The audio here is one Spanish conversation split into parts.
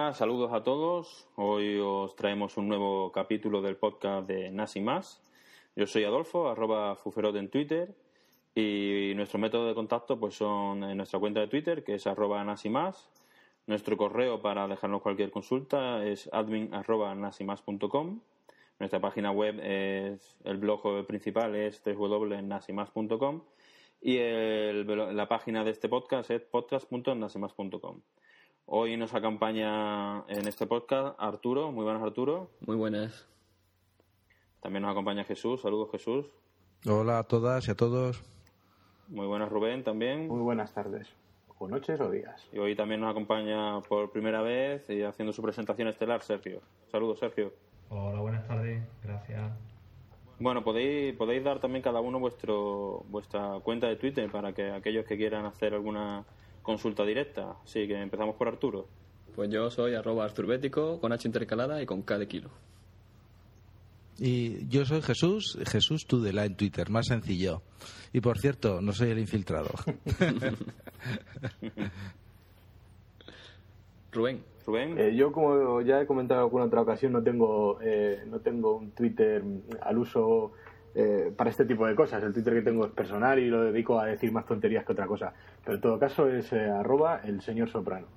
buenas, saludos a todos. Hoy os traemos un nuevo capítulo del podcast de NAS y más. Yo soy Adolfo, @Fuferot en Twitter, y nuestro método de contacto pues son en nuestra cuenta de Twitter, que es @NAS y más. Nuestro correo para dejarnos cualquier consulta es admin@nasimás.com. Nuestra página web el blog principal es www.nasimás.com y la página de este podcast es podcast.nasimás.com. Hoy nos acompaña en este podcast Arturo. Muy buenas, Arturo. Muy buenas. También nos acompaña Jesús. Saludos, Jesús. Hola a todas y a todos. Muy buenas, Rubén, también. Muy buenas tardes, o noches o días. Y hoy también nos acompaña por primera vez y haciendo su presentación estelar Sergio. Saludos, Sergio. Hola, buenas tardes. Gracias. Bueno, podéis dar también cada uno vuestra cuenta de Twitter para que aquellos que quieran hacer alguna consulta directa. Así que empezamos por Arturo. Pues yo soy @arturbético, con H intercalada y con K de kilo. Y yo soy Jesús Tudela en Twitter, más sencillo. Y por cierto, no soy el infiltrado. Rubén. Yo, como ya he comentado en alguna otra ocasión, no tengo un Twitter al uso para este tipo de cosas. El Twitter que tengo es personal y lo dedico a decir más tonterías que otra cosa. Pero en todo caso es @el señor Soprano.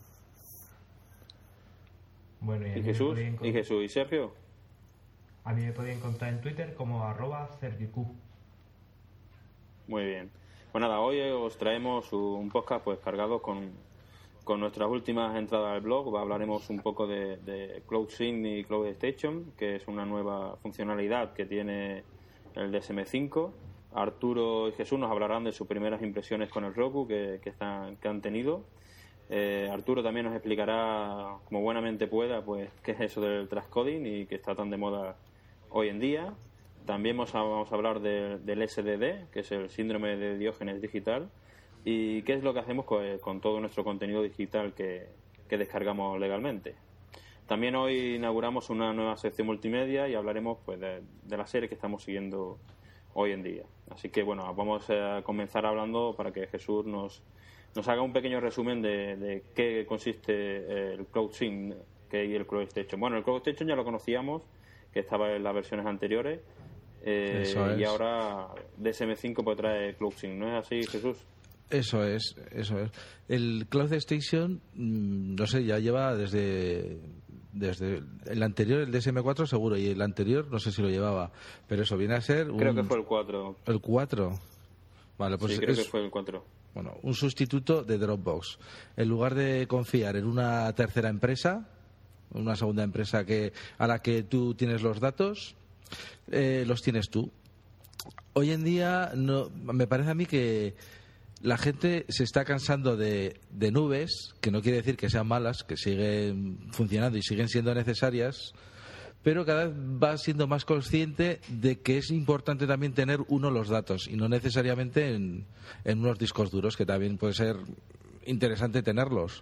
Bueno, ¿Y Jesús? ¿Y Sergio? A mí me podéis encontrar en Twitter como @SergiQ. Muy bien. Pues nada, hoy os traemos un podcast pues cargado con nuestras últimas entradas al blog. Hablaremos un poco de CloudSync y CloudStation, que es una nueva funcionalidad que tiene el DSM5. Arturo y Jesús nos hablarán de sus primeras impresiones con el Roku que han tenido. Arturo también nos explicará, como buenamente pueda, pues qué es eso del transcoding y que está tan de moda hoy en día. También vamos a hablar del SDD, que es el síndrome de Diógenes digital, y qué es lo que hacemos con todo nuestro contenido digital que descargamos legalmente. También hoy inauguramos una nueva sección multimedia y hablaremos pues de la serie que estamos siguiendo hoy en día. Así que bueno, vamos a comenzar hablando para que Jesús nos haga un pequeño resumen de qué consiste el CloudSync y el CloudStation. Bueno, el CloudStation ya lo conocíamos, que estaba en las versiones anteriores, y ahora DSM5 pues trae CloudSync, ¿no es así, Jesús? Eso es. El CloudStation, no sé, ya lleva desde el anterior, el DSM4 seguro, y el anterior no sé si lo llevaba, pero eso viene a ser creo que fue el 4. ¿El 4? Vale, pues sí, creo que fue el 4. Bueno, un sustituto de Dropbox. En lugar de confiar en una tercera empresa, una segunda empresa a la que tú tienes los datos, los tienes tú. Hoy en día me parece a mí que la gente se está cansando de nubes, que no quiere decir que sean malas, que siguen funcionando y siguen siendo necesarias, pero cada vez va siendo más consciente de que es importante también tener los datos y no necesariamente en unos discos duros, que también puede ser interesante tenerlos.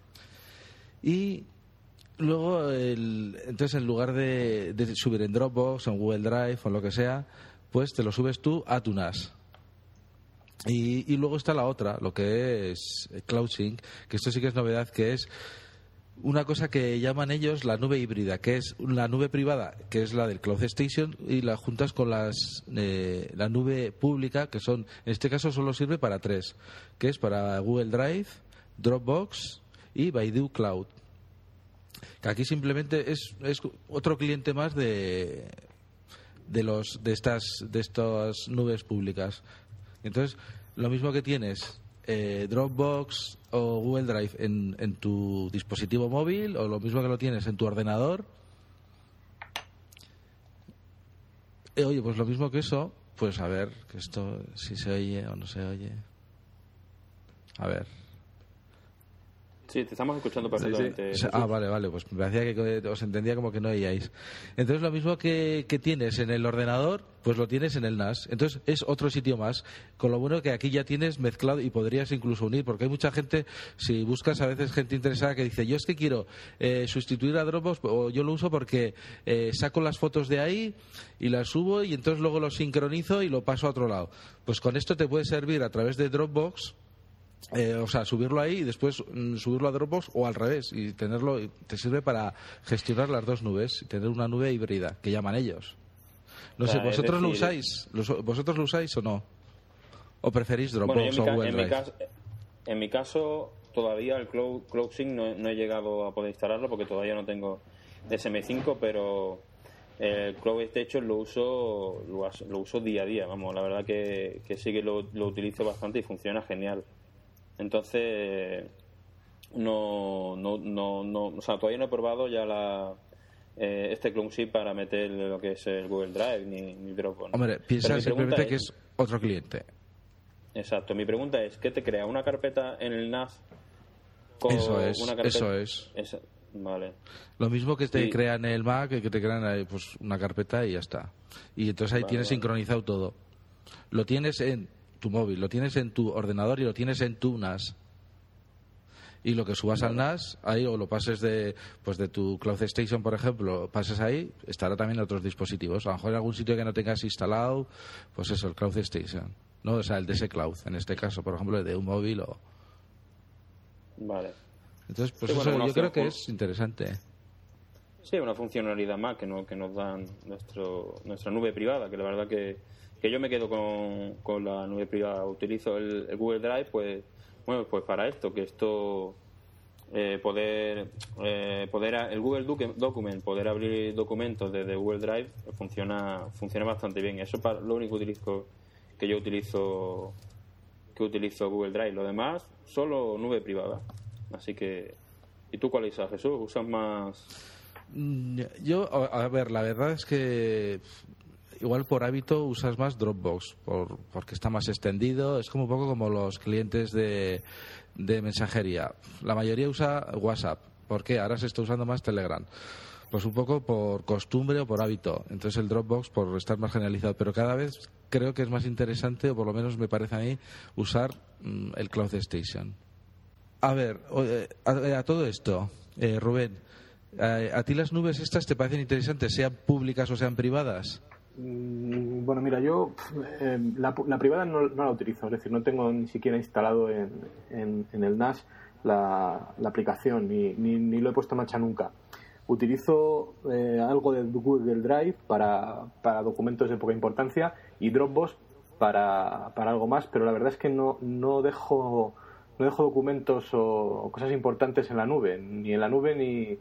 Y luego, entonces, en lugar de subir en Dropbox, en Google Drive o lo que sea, pues te lo subes tú a tu NAS. Y luego está la otra, lo que es CloudSync, que esto sí que es novedad, que es una cosa que llaman ellos la nube híbrida, que es la nube privada, que es la del CloudStation, y la juntas con la nube pública, que en este caso solo sirve para 3, que es para Google Drive, Dropbox y Baidu Cloud. Que aquí simplemente es otro cliente más de estas nubes públicas. Entonces, lo mismo que tienes Dropbox o Google Drive en tu dispositivo móvil, o lo mismo que lo tienes en tu ordenador, oye, pues lo mismo que eso, pues a ver, que esto si se oye o no se oye. A ver. Sí, te estamos escuchando perfectamente. Sí. Vale, pues me parecía que os entendía como que no oíais. Entonces, lo mismo que tienes en el ordenador, pues lo tienes en el NAS. Entonces, es otro sitio más. Con lo bueno que aquí ya tienes mezclado y podrías incluso unir, porque hay mucha gente, si buscas a veces gente interesada que dice, yo es que quiero sustituir a Dropbox, o yo lo uso porque saco las fotos de ahí y las subo y entonces luego lo sincronizo y lo paso a otro lado. Pues con esto te puede servir a través de Dropbox O sea, subirlo ahí y después subirlo a Dropbox o al revés. Y tenerlo te sirve para gestionar las dos nubes y tener una nube híbrida, que llaman ellos. No sé, ¿vosotros lo usáis? ¿Vosotros lo usáis o no? ¿O preferís Dropbox o Google Drive? En mi caso, todavía el CloudSync no he llegado a poder instalarlo porque todavía no tengo DSM5, pero el CloudStation lo uso día a día. Vamos, la verdad que sí que lo utilizo bastante y funciona genial. Entonces, o sea, todavía no he probado ya este CloudSync para meter lo que es el Google Drive ni Dropbox. Hombre, piensa simplemente que es otro cliente. Exacto. Mi pregunta es, ¿qué te crea? ¿Una carpeta en el NAS? Eso es. Vale. Lo mismo que te crean en el Mac, que te crean ahí, pues, una carpeta y ya está. Y entonces ahí tienes sincronizado todo. Lo tienes en tu móvil, lo tienes en tu ordenador y lo tienes en tu NAS. Y lo que subas al NAS, ahí o lo pases de tu Cloud Station, por ejemplo, pases ahí, estará también en otros dispositivos. A lo mejor en algún sitio que no tengas instalado, pues eso, el Cloud Station. No, o sea, el DS Cloud, en este caso, por ejemplo, de un móvil o... Vale. Entonces, pues eso yo creo que es interesante. Sí, una funcionalidad más que nos dan nuestra nube privada, que la verdad que yo me quedo con la nube privada. Utilizo el Google Drive, pues para esto, que esto el Google Document, poder abrir documentos desde Google Drive funciona bastante bien. Eso es lo único que yo utilizo Google Drive. Lo demás, solo nube privada. Así que... ¿Y tú cuál usas, Jesús? ¿Usas más...? Yo, a ver, la verdad es que igual por hábito usas más Dropbox, porque está más extendido. Es como un poco como los clientes de mensajería. La mayoría usa WhatsApp. ¿Por qué? Ahora se está usando más Telegram. Pues un poco por costumbre o por hábito. Entonces el Dropbox por estar más generalizado. Pero cada vez creo que es más interesante, o por lo menos me parece a mí, usar el Cloud Station. A ver, a todo esto, Rubén, ¿a ti las nubes estas te parecen interesantes, sean públicas o sean privadas? Bueno, mira, yo la privada no la utilizo, es decir, no tengo ni siquiera instalado en el NAS la aplicación, ni lo he puesto en marcha nunca. Utilizo algo de Google Drive para documentos de poca importancia y Dropbox para algo más, pero la verdad es que no dejo documentos o cosas importantes en la nube, ni en la nube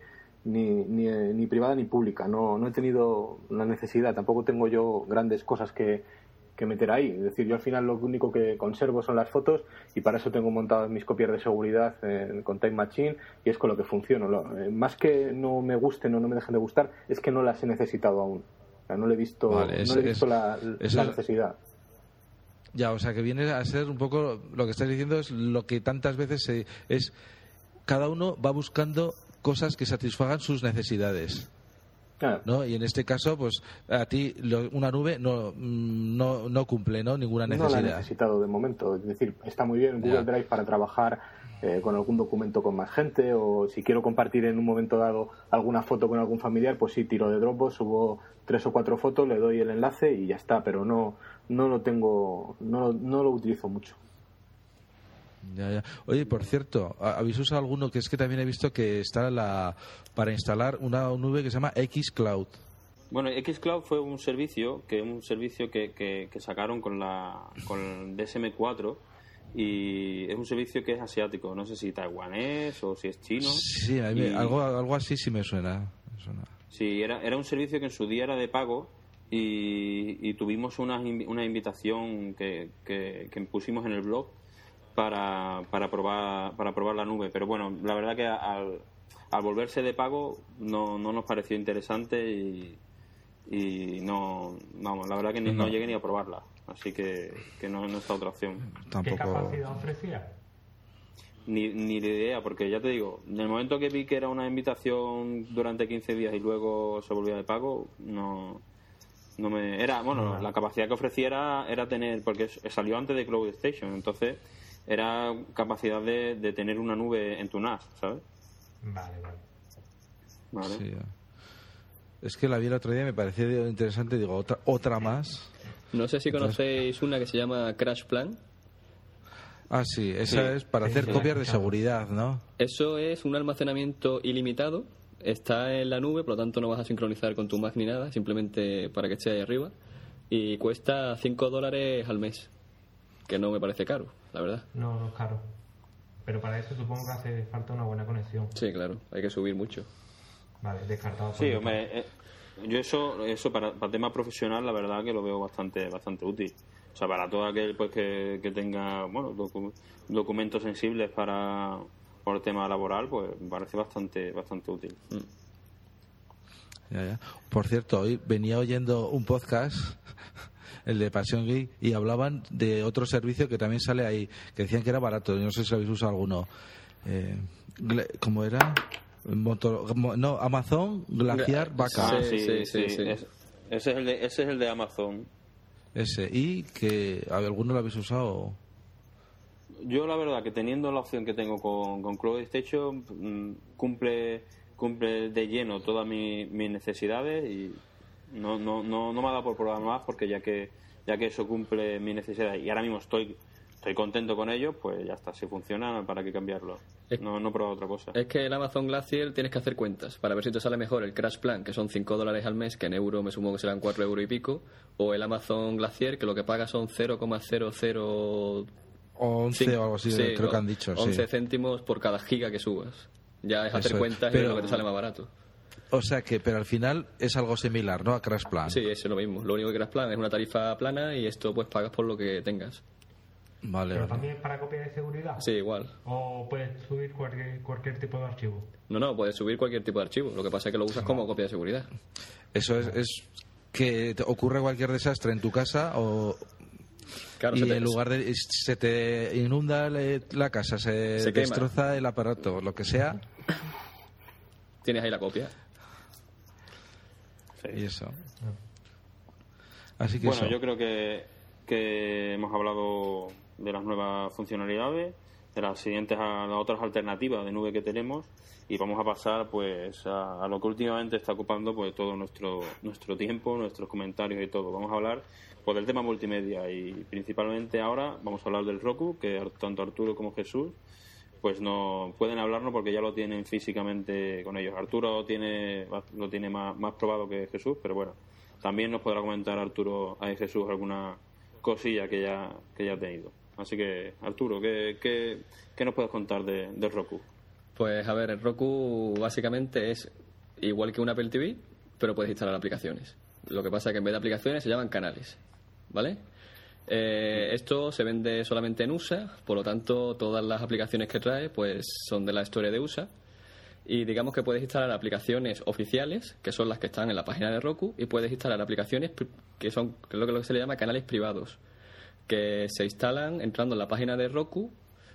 ni privada ni pública. No he tenido la necesidad, tampoco tengo yo grandes cosas que meter ahí. Es decir, yo al final lo único que conservo son las fotos y para eso tengo montadas mis copias de seguridad con Time Machine y es con lo que funciono. Más que no me gusten o no me dejen de gustar, es que no las he necesitado aún. O sea, no le he visto, la necesidad. Ya, o sea, que viene a ser un poco lo que estás diciendo, es lo que tantas veces es cada uno va buscando cosas que satisfagan sus necesidades. Claro. ¿No? Y en este caso, pues a ti una nube no cumple, ¿no? Ninguna necesidad. No la he necesitado de momento. Es decir, está muy bien Google Drive para trabajar con algún documento con más gente, o si quiero compartir en un momento dado alguna foto con algún familiar, pues sí, tiro de Dropbox, subo 3 o 4 fotos, le doy el enlace y ya está, pero no lo tengo, no lo utilizo mucho. Ya. Oye, por cierto, ¿habéis usado alguno que es que también he visto que está para instalar una nube que se llama xCloud? Bueno, xCloud fue un servicio que sacaron con el DSM4 y es un servicio que es asiático. No sé si taiwanés o si es chino. Sí, algo así sí me suena. Sí, era un servicio que en su día era de pago y tuvimos una invitación que pusimos en el blog para probar la nube, pero bueno, la verdad que al volverse de pago no nos pareció interesante y no, vamos, la verdad que no llegué ni a probarla, así que no está otra opción. ¿Qué capacidad ofrecía? Ni idea, porque ya te digo, en el momento que vi que era una invitación durante 15 días y luego se volvía de pago, la capacidad que ofrecía era tener, porque salió antes de Cloud Station, entonces era capacidad de tener una nube en tu NAS, ¿sabes? Vale. Sí, es que la vi el otro día y me pareció interesante, digo, otra más. No sé si conocéis una que se llama Crash Plan. Ah, sí, esa Sí. es para hacer Sí, copias de claro. seguridad, ¿no? Eso es un almacenamiento ilimitado, está en la nube, por lo tanto no vas a sincronizar con tu Mac ni nada, simplemente para que esté ahí arriba, y cuesta $5 al mes, que no me parece caro, la verdad. No, no es caro. Pero para eso supongo que hace falta una buena conexión. Sí, claro, hay que subir mucho. Vale, descartado. por Sí, mi hombre, yo eso para tema profesional, la verdad que lo veo bastante útil. O sea, para todo aquel pues que tenga, bueno, documentos sensibles por el tema laboral, pues me parece bastante útil. Ya. Por cierto, hoy venía oyendo un podcast, el de Pasión Geek, y hablaban de otro servicio que también sale ahí, que decían que era barato. Yo no sé si habéis usado alguno. ¿Cómo era? No, Amazon Glaciar Backup. Sí. Ese es el de Amazon. Ese. ¿Y que alguno lo habéis usado? Yo la verdad que teniendo la opción que tengo con Cloud Station, cumple de lleno todas mis necesidades y no me ha dado por probar más, porque ya que eso cumple mis necesidades y ahora mismo estoy contento con ello, pues ya está. Si funciona, ¿para qué cambiarlo? No he probado otra cosa. Es que el Amazon Glacier tienes que hacer cuentas para ver si te sale mejor el Crash Plan, que son $5 al mes, que en euro me supongo que serán 4 euros y pico, o el Amazon Glacier, que lo que paga son 0,00 11 o algo así, sí, creo que han dicho. 11 sí. céntimos por cada giga que subas. Ya es hacer Eso es. cuentas y Pero- es lo que te sale más barato. O sea que, pero al final es algo similar, ¿no? A Crash Plan. Sí, es lo mismo. Lo único que Crash Plan es una tarifa plana y esto pues pagas por lo que tengas. Vale, Pero vale. también para copia de seguridad. Sí, igual. O puedes subir cualquier tipo de archivo. No, puedes subir cualquier tipo de archivo. Lo que pasa es que lo usas como copia de seguridad. Eso es que te ocurre cualquier desastre en tu casa Claro, y se te- en lugar de se te inunda la casa, se Se quema. destroza el aparato, lo que sea, tienes ahí la copia. y eso. Así que Bueno, eso. yo creo que hemos hablado de las nuevas funcionalidades, de las siguientes a las otras alternativas de nube que tenemos, y vamos a pasar pues a lo que últimamente está ocupando pues todo nuestro tiempo, nuestros comentarios y todo. Vamos a hablar pues del tema multimedia, y principalmente ahora vamos a hablar del Roku, que tanto Arturo como Jesús pues no pueden hablarnos porque ya lo tienen físicamente con ellos. Arturo lo tiene más probado que Jesús, pero bueno, también nos podrá comentar Arturo a Jesús alguna cosilla que ya ha tenido. Así que, Arturo, ¿qué nos puedes contar de Roku? Pues a ver, el Roku básicamente es igual que un Apple TV, pero puedes instalar aplicaciones. Lo que pasa es que en vez de aplicaciones se llaman canales, ¿vale? Esto se vende solamente en USA, por lo tanto todas las aplicaciones que trae pues son de la historia de USA, y digamos que puedes instalar aplicaciones oficiales, que son las que están en la página de Roku, y puedes instalar aplicaciones que es lo que se le llama canales privados, que se instalan entrando en la página de Roku,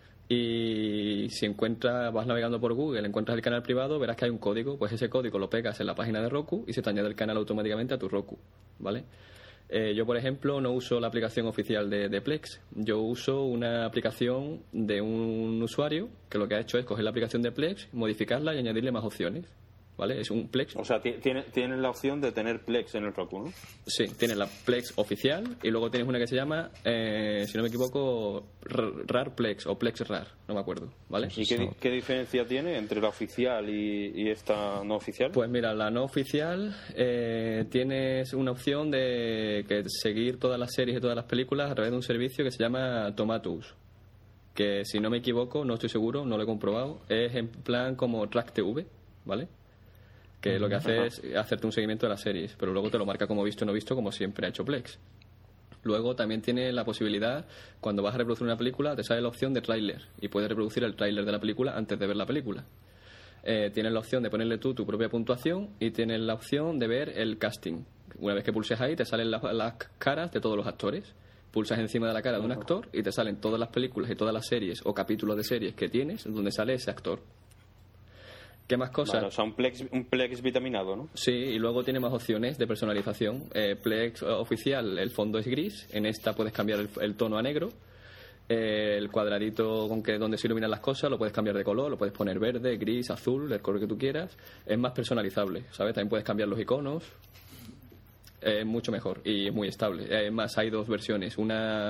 y si vas navegando por Google, encuentras el canal privado, verás que hay un código, pues ese código lo pegas en la página de Roku y se te añade el canal automáticamente a tu Roku, ¿vale? Yo, por ejemplo, no uso la aplicación oficial de Plex. Yo uso una aplicación de un usuario que lo que ha hecho es coger la aplicación de Plex, modificarla y añadirle más opciones, ¿vale? Es un Plex. O sea, tienes la opción de tener Plex en el Roku, ¿no? Sí, tienes la Plex oficial y luego tienes una que se llama, si no me equivoco, RAR Plex o Plex RAR, no me acuerdo, ¿vale? ¿Y qué diferencia tiene entre la oficial y esta no oficial? Pues mira, la no oficial tienes una opción de que seguir todas las series y todas las películas a través de un servicio que se llama Tomatus, que si no me equivoco, no estoy seguro, no lo he comprobado, es en plan como Track TV, ¿vale? Que lo que hace es hacerte un seguimiento de las series, pero luego te lo marca como visto o no visto, como siempre ha hecho Plex. Luego también tiene la posibilidad, cuando vas a reproducir una película, te sale la opción de tráiler y puedes reproducir el tráiler de la película antes de ver la película. Tienes la opción de ponerle tú tu propia puntuación y tienes la opción de ver el casting. Una vez que pulses ahí, te salen las caras de todos los actores. Pulsas encima de la cara de un actor y te salen todas las películas y todas las series o capítulos de series que tienes donde sale ese actor. ¿Qué más cosas? Vale, o sea, un Plex vitaminado, ¿no? Sí, y luego tiene más opciones de personalización. Plex oficial, el fondo es gris. En esta puedes cambiar el tono a negro. El cuadradito donde se iluminan las cosas lo puedes cambiar de color, lo puedes poner verde, gris, azul, el color que tú quieras. Es más personalizable, ¿sabes? También puedes cambiar los iconos. Es mucho mejor y es muy estable. Además, hay dos versiones. Una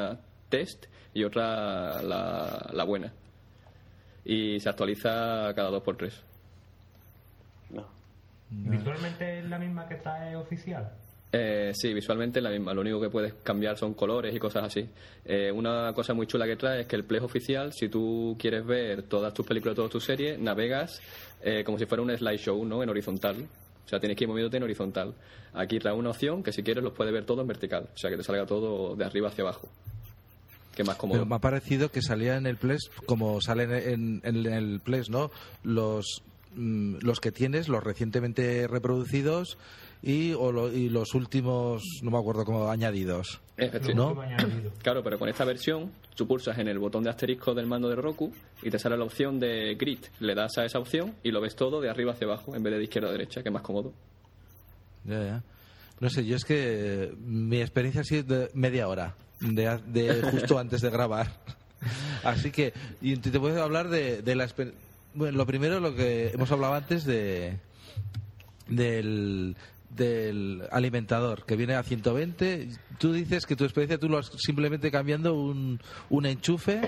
test y otra la buena. Y se actualiza cada 2x3. No. ¿Visualmente es la misma que trae oficial? Sí, visualmente es la misma. Lo único que puedes cambiar son colores y cosas así. Una cosa muy chula que trae es que el Plex oficial, si tú quieres ver todas tus películas, todas tus series, navegas como si fuera un slideshow, ¿no? En horizontal. O sea, tienes que ir moviéndote en horizontal. Aquí trae una opción que si quieres los puedes ver todo en vertical. O sea, que te salga todo de arriba hacia abajo. Que más cómodo. Pero me ha parecido que salía en el Plex como salen en el Plex, ¿no? Los que tienes, los recientemente reproducidos y los últimos, no me acuerdo cómo, añadidos. ¿No? Claro, pero con esta versión tú pulsas en el botón de asterisco del mando de Roku y te sale la opción de grid. Le das a esa opción y lo ves todo de arriba hacia abajo en vez de izquierda a derecha, que es más cómodo. Ya. No sé, yo es que mi experiencia ha sido de media hora, de justo antes de grabar. Así que y te puedo hablar de la experiencia. Bueno, lo primero, lo que hemos hablado antes del alimentador que viene a 120. Tú dices que tu experiencia tú lo has simplemente cambiando un enchufe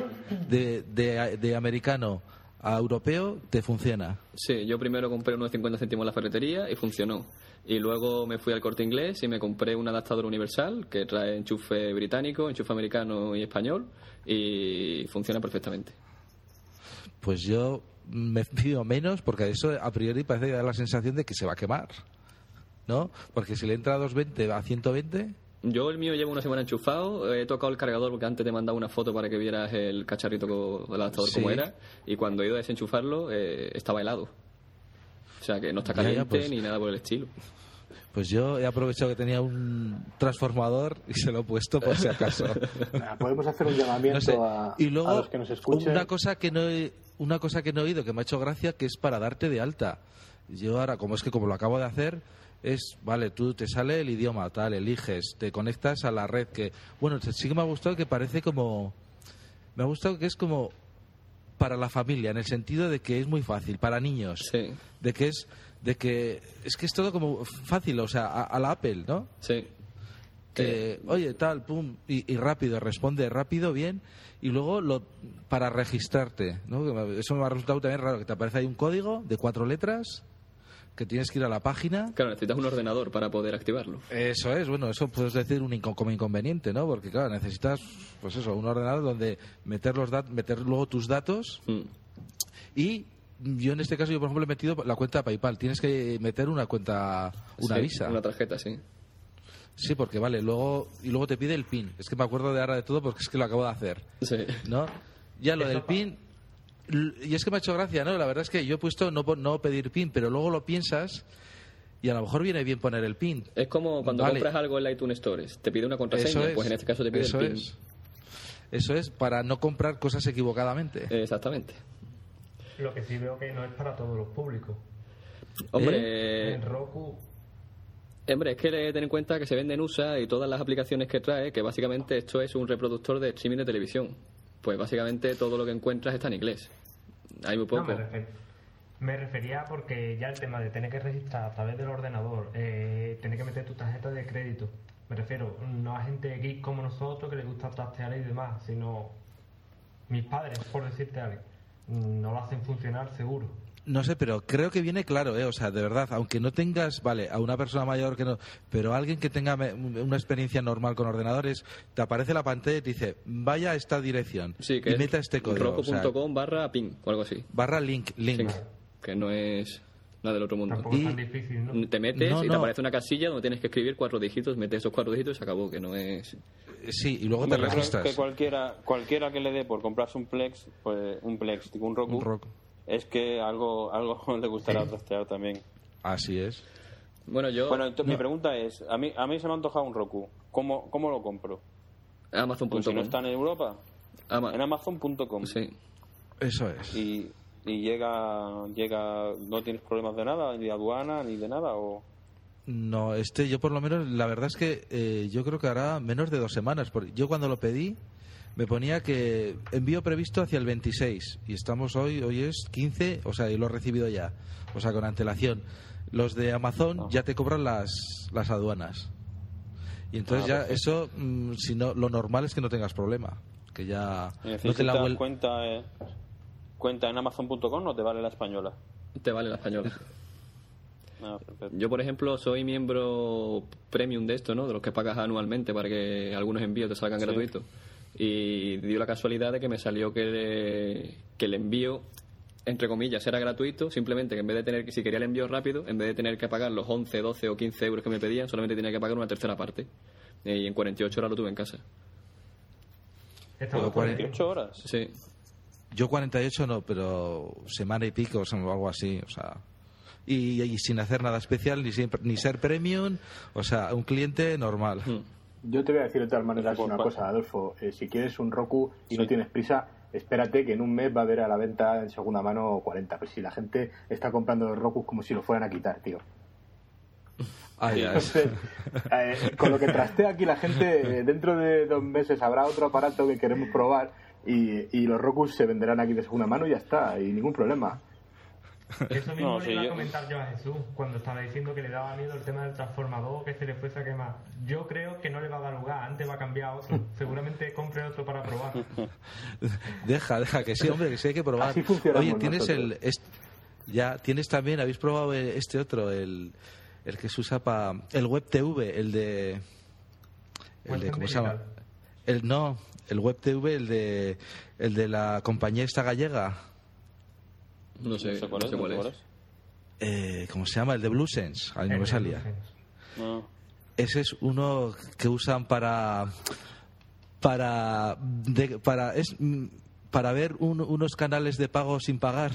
de americano a europeo, te funciona. Sí, yo primero compré unos 50 céntimos en la ferretería y funcionó. Y luego me fui al Corte Inglés y me compré un adaptador universal que trae enchufe británico, enchufe americano y español y funciona perfectamente. Pues yo me fío menos porque eso a priori parece que da la sensación de que se va a quemar, ¿no? Porque si le entra a 220 a 120... Yo el mío llevo una semana enchufado, he tocado el cargador porque antes te mandaba una foto para que vieras el cacharrito del adaptador como era, y cuando he ido a desenchufarlo estaba helado. O sea que no está caliente pues, ni nada por el estilo. Pues yo he aprovechado que tenía un transformador y se lo he puesto por si acaso. Podemos hacer un llamamiento no sé. Y luego, a los que nos escuchen. Una cosa que no he oído que me ha hecho gracia, que es para darte de alta. Yo ahora, como lo acabo de hacer, vale, tú te sale el idioma, tal, eliges, te conectas a la red que... Bueno, sí que me ha gustado que parece como... Me ha gustado que es como para la familia, en el sentido de que es muy fácil, para niños. Sí. De que es todo como fácil, o sea, a la Apple, ¿no? Sí. Oye, tal, pum, y rápido, responde rápido, bien, y luego para registrarte, ¿no? Eso me ha resultado también raro, que te aparece ahí un código de 4 letras, que tienes que ir a la página. Claro, necesitas un ordenador para poder activarlo. Eso es, bueno, eso puedes decir como inconveniente, ¿no? Porque, claro, necesitas, pues eso, un ordenador donde meter luego tus datos y... Yo en este caso, por ejemplo, he metido la cuenta PayPal. Tienes que meter una cuenta, una Visa. Una tarjeta, sí. Sí, porque vale, luego te pide el PIN. Es que me acuerdo de ahora de todo porque es que lo acabo de hacer. Sí. ¿No? Ya lo del PIN... Y es que me ha hecho gracia, ¿no? La verdad es que yo he puesto no pedir PIN, pero luego lo piensas y a lo mejor viene bien poner el PIN. Es como cuando compras algo en la iTunes Store. Te pide una contraseña, pues en este caso te pide el PIN. Eso es, para no comprar cosas equivocadamente. Exactamente. Lo que sí veo que no es para todos los públicos. Hombre, en Roku... Hombre, es que ten en cuenta que se vende en USA y todas las aplicaciones que trae, que básicamente esto es un reproductor de streaming de televisión. Pues básicamente todo lo que encuentras está en inglés. Hay muy poco. No, me refería porque ya el tema de tener que registrar a través del ordenador, tener que meter tu tarjeta de crédito. Me refiero, no a gente geek como nosotros que les gusta trastear y demás, sino mis padres, por decirte algo. No lo hacen funcionar seguro. No sé, pero creo que viene claro, o sea, de verdad, aunque no tengas, vale, a una persona mayor que no, pero alguien que tenga una experiencia normal con ordenadores, te aparece la pantalla y te dice, vaya a esta dirección, sí, que y meta este código. Roku.com/ping o algo así. /link. Sí, que no es nada del otro mundo. Tampoco es tan difícil, ¿no? Te metes y te aparece una casilla donde tienes que escribir 4 dígitos, metes esos 4 dígitos y se acabó, que no es... Sí, y luego te registras. Que cualquiera que le dé por comprarse un Plex, pues un Roku, es que algo le gustará trastear también. Así es. Bueno, entonces mi pregunta es, a mí se me ha antojado un Roku. ¿Cómo lo compro? Amazon.com. Pues si no está en Europa, en Amazon.com. Sí. Eso es. Y llega, no tienes problemas de nada, ni de aduana, ni de nada, o... No, yo por lo menos, la verdad es que yo creo que hará menos de 2 semanas. Porque yo cuando lo pedí, me ponía que envío previsto hacia el 26. Y estamos hoy es 15, o sea, y lo he recibido ya. O sea, con antelación. Los de Amazon ya te cobran las aduanas. Y entonces ya perfecto. eso, si no, lo normal es que no tengas problema. que ya ¿Y no te necesitas la cuenta en Amazon.com o te vale la española? Te vale la española. Ah, perfecto. Yo, por ejemplo, soy miembro premium de esto, ¿no? De los que pagas anualmente para que algunos envíos te salgan Sí. gratuitos. Y dio la casualidad de que me salió que el envío, entre comillas, era gratuito, simplemente que en vez de tener, si quería el envío rápido, en vez de tener que pagar los 11, 12 o 15 euros que me pedían, solamente tenía que pagar una tercera parte. Y en 48 horas lo tuve en casa. Estamos Pero por ahí. 48 horas. Sí. Yo 48 no, pero semana y pico, o sea, algo así, o sea... Y sin hacer nada especial, ni ser premium, o sea, un cliente normal. Yo te voy a decir de todas maneras una cosa, Adolfo. Si quieres un Roku y no tienes prisa, espérate que en un mes va a haber a la venta en segunda mano 40. Pues si la gente está comprando los Roku como si lo fueran a quitar, tío. Ay, ay. Entonces, con lo que trastea aquí la gente, dentro de 2 meses habrá otro aparato que queremos probar y los Roku se venderán aquí de segunda mano y ya está, y ningún problema. Eso mismo No, le sí, iba a yo- comentar yo a Jesús cuando estaba diciendo que le daba miedo el tema del transformador, que se le fuese a quemar. Yo creo que no le va a dar lugar, antes va a cambiar a otro. Seguramente compre otro para probar. Deja, que sí, hombre, que sí hay que probar. Así funcionamos Oye, tienes nosotros. ya tienes también, habéis probado este otro, el que se usa para el Web TV, el de ¿cómo se llama? El Web TV, el de la compañía esta gallega. No sé cuál es. ¿Cómo se llama? El de BlueSense. Ahí no me salía. No. Ese es uno que usan para ver unos canales de pago sin pagar.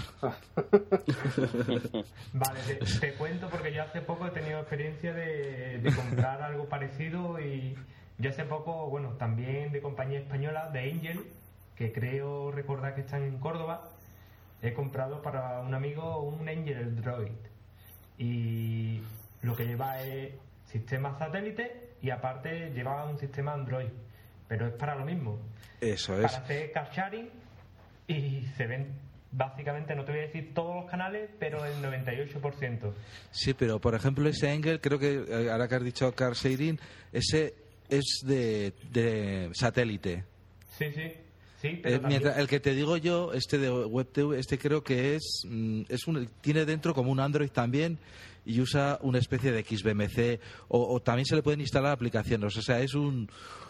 Vale, te cuento porque yo hace poco he tenido experiencia de comprar algo parecido y yo hace poco, bueno, también de compañía española, de Angel, que creo recordar que están en Córdoba, he comprado para un amigo un Angel Droid y lo que lleva es sistema satélite y aparte lleva un sistema Android, pero es para lo mismo, Eso es. para hacer car sharing y se ven básicamente, no te voy a decir todos los canales, pero el 98%. Sí, pero por ejemplo ese Engel, creo que ahora que has dicho car sharing, ese es de satélite. Sí, pero también... Mientras el que te digo yo, este de WebTV, este creo que tiene dentro como un Android también y usa una especie de XBMC o también se le pueden instalar aplicaciones. O sea, es un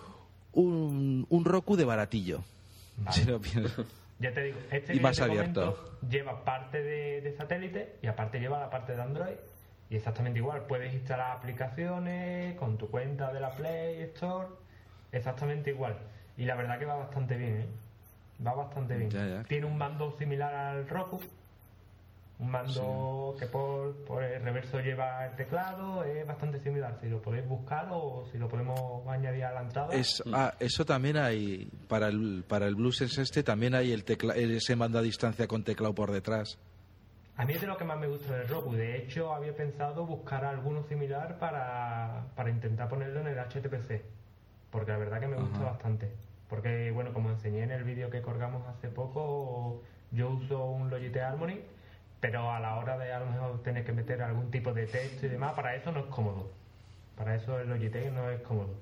Roku de baratillo. Vale. Si lo piensas. Ya te digo, este Y que más yo te abierto. comento lleva parte de satélite y aparte lleva la parte de Android y exactamente igual, puedes instalar aplicaciones con tu cuenta de la Play Store, exactamente igual. Y la verdad que va bastante bien, ¿eh? Va bastante bien. Ya. Tiene un mando similar al Roku, un mando que por el reverso lleva el teclado, es bastante similar. Si lo podéis buscar o si lo podemos añadir a la entrada. Eso también hay para el BlueSense también hay ese mando a distancia con teclado por detrás. A mí es de lo que más me gusta del Roku. De hecho, había pensado buscar alguno similar para intentar ponerlo en el HTPC. Porque la verdad que me gusta bastante. Porque, bueno, como enseñé en el vídeo que colgamos hace poco, yo uso un Logitech Harmony, pero a la hora de a lo mejor tener que meter algún tipo de texto y demás, para eso no es cómodo. Para eso el Logitech no es cómodo.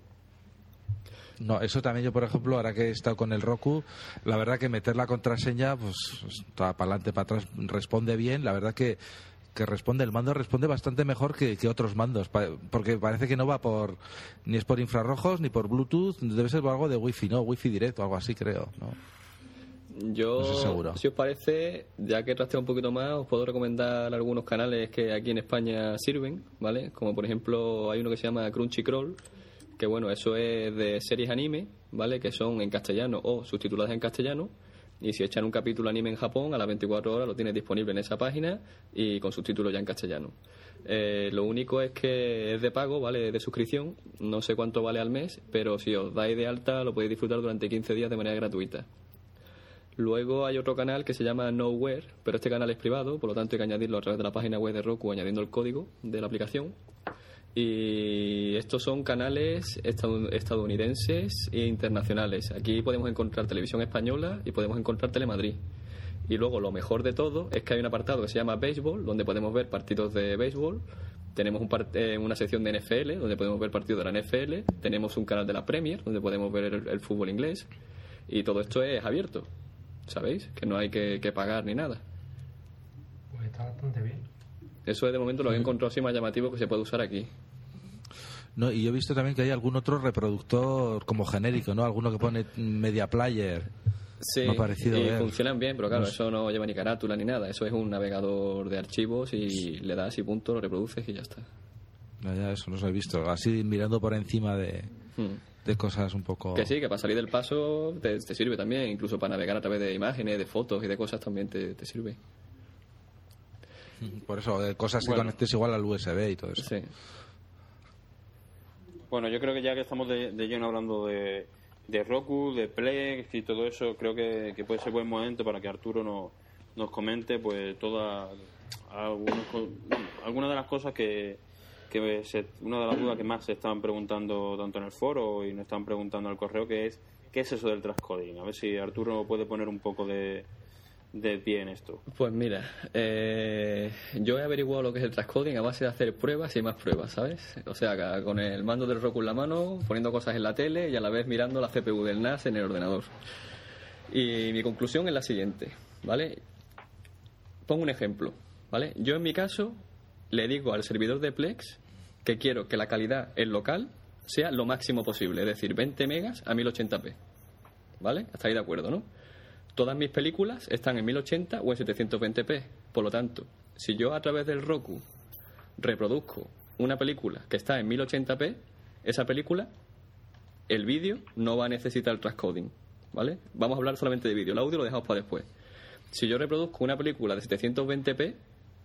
No, eso también yo, por ejemplo, ahora que he estado con el Roku, la verdad que meter la contraseña, pues para adelante, para atrás, responde bien. La verdad que el mando responde bastante mejor que otros mandos, porque parece que no va ni es por infrarrojos, ni por Bluetooth, debe ser por algo de Wi-Fi, ¿no? Wi-Fi directo, algo así, creo, ¿no? Yo, No estoy seguro. si os parece, ya que trasteo un poquito más, os puedo recomendar algunos canales que aquí en España sirven, ¿vale? Como por ejemplo, hay uno que se llama Crunchyroll, que bueno, eso es de series anime, ¿vale? Que son en castellano o subtituladas en castellano. Y si echan un capítulo anime en Japón, a las 24 horas lo tienes disponible en esa página y con subtítulos ya en castellano. Lo único es que es de pago, ¿vale? De suscripción. No sé cuánto vale al mes, pero si os dais de alta lo podéis disfrutar durante 15 días de manera gratuita. Luego hay otro canal que se llama Nowhere, pero este canal es privado, por lo tanto hay que añadirlo a través de la página web de Roku añadiendo el código de la aplicación. Y estos son canales estadounidenses e internacionales. Aquí podemos encontrar televisión española y podemos encontrar Telemadrid. Y luego lo mejor de todo es que hay un apartado que se llama Béisbol, donde podemos ver partidos de béisbol. Tenemos una sección de NFL, donde podemos ver partidos de la NFL. Tenemos un canal de la Premier, donde podemos ver el fútbol inglés. Y todo esto es abierto, ¿sabéis? Que no hay que pagar ni nada. Pues está bastante bien. Eso es de momento lo que he encontrado así más llamativo que se puede usar aquí. No, y yo he visto también que hay algún otro reproductor como genérico, ¿no? Alguno que pone Media Player. Sí, Me ha parecido y ver. funcionan bien, pero claro, eso no lleva ni carátula ni nada. Eso es un navegador de archivos y le das y punto, lo reproduces y ya está. Ya, eso los he visto. Así mirando por encima de cosas un poco... Que sí, que para salir del paso te sirve también. Incluso para navegar a través de imágenes, de fotos y de cosas también te sirve. Por eso, cosas que Bueno. conectes igual al USB y todo eso. Sí. Bueno, yo creo que ya que estamos de lleno hablando de Roku, de Plex y todo eso, creo que puede ser buen momento para que Arturo nos comente pues algunas de las cosas una de las dudas que más se estaban preguntando tanto en el foro y nos están preguntando al correo, que es ¿qué es eso del transcoding? A ver si Arturo puede poner un poco de pie en esto. Pues mira, yo he averiguado lo que es el transcoding a base de hacer pruebas y más pruebas, ¿sabes? O sea, con el mando del Roku en la mano, poniendo cosas en la tele y a la vez mirando la CPU del NAS en el ordenador. Y mi conclusión es la siguiente, ¿vale? Pongo un ejemplo, ¿vale? Yo en mi caso le digo al servidor de Plex que quiero que la calidad en local sea lo máximo posible, es decir, 20 megas a 1080p, ¿vale? Hasta ahí de acuerdo, ¿no? Todas mis películas están en 1080 o en 720p. Por lo tanto, si yo a través del Roku reproduzco una película que está en 1080p, esa película, el vídeo no va a necesitar el transcoding, ¿vale? Vamos a hablar solamente de vídeo. El audio lo dejamos para después. Si yo reproduzco una película de 720p,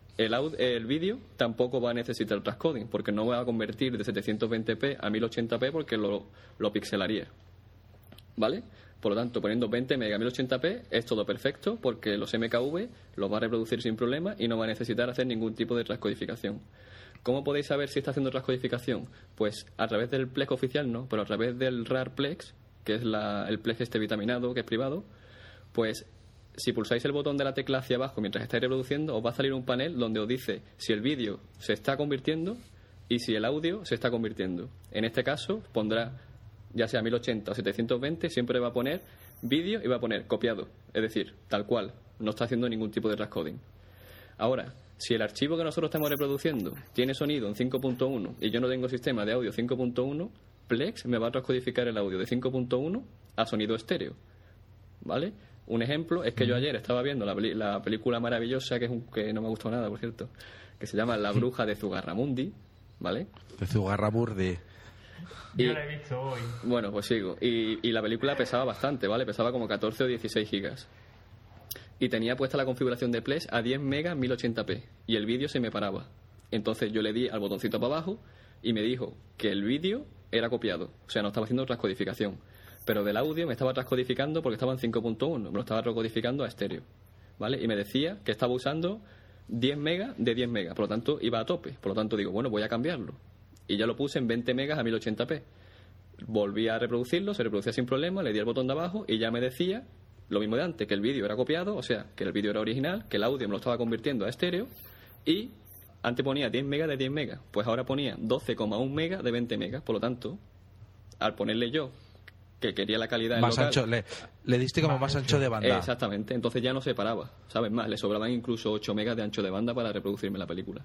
el vídeo tampoco va a necesitar el transcoding, porque no va a convertir de 720p a 1080p porque lo pixelaría, ¿vale? Por lo tanto, poniendo 20 MB a 1080p es todo perfecto porque los MKV los va a reproducir sin problema y no va a necesitar hacer ningún tipo de transcodificación. ¿Cómo podéis saber si está haciendo transcodificación? Pues a través del Plex oficial no, pero a través del RAR Plex, que es el Plex este vitaminado, que es privado, pues si pulsáis el botón de la tecla hacia abajo mientras estáis reproduciendo, os va a salir un panel donde os dice si el vídeo se está convirtiendo y si el audio se está convirtiendo. En este caso pondrá, ya sea 1080 o 720, siempre va a poner vídeo y va a poner copiado, es decir, tal cual, no está haciendo ningún tipo de transcoding. Ahora, si el archivo que nosotros estamos reproduciendo tiene sonido en 5.1 y yo no tengo sistema de audio 5.1, Plex me va a transcodificar el audio de 5.1 a sonido estéreo, ¿vale? Un ejemplo es que yo ayer estaba viendo la película maravillosa, que no me gustó nada, por cierto, que se llama La bruja de Zugarramundi, ¿vale? De Zugarramurdi. Yo la he visto hoy. Bueno, pues sigo. Y la película pesaba bastante, ¿vale? Pesaba como 14 o 16 gigas. Y tenía puesta la configuración de Plex a 10 megas 1080p. Y el vídeo se me paraba. Entonces yo le di al botoncito para abajo y me dijo que el vídeo era copiado. O sea, no estaba haciendo transcodificación. Pero del audio me estaba transcodificando porque estaba en 5.1. Me lo estaba recodificando a estéreo, ¿vale? Y me decía que estaba usando 10 megas de 10 megas. Por lo tanto, iba a tope. Por lo tanto, digo, bueno, voy a cambiarlo. Y ya lo puse en 20 megas a 1080p. Volví a reproducirlo, se reproducía sin problema, le di al botón de abajo y ya me decía lo mismo de antes, que el vídeo era copiado, o sea, que el vídeo era original, que el audio me lo estaba convirtiendo a estéreo y antes ponía 10 megas de 10 megas, pues ahora ponía 12,1 megas de 20 megas. Por lo tanto, al ponerle yo que quería la calidad en Más local, ancho, le diste como más ancho de banda. exactamente, entonces ya no se paraba, ¿sabes? Más, le sobraban incluso 8 megas de ancho de banda para reproducirme la película.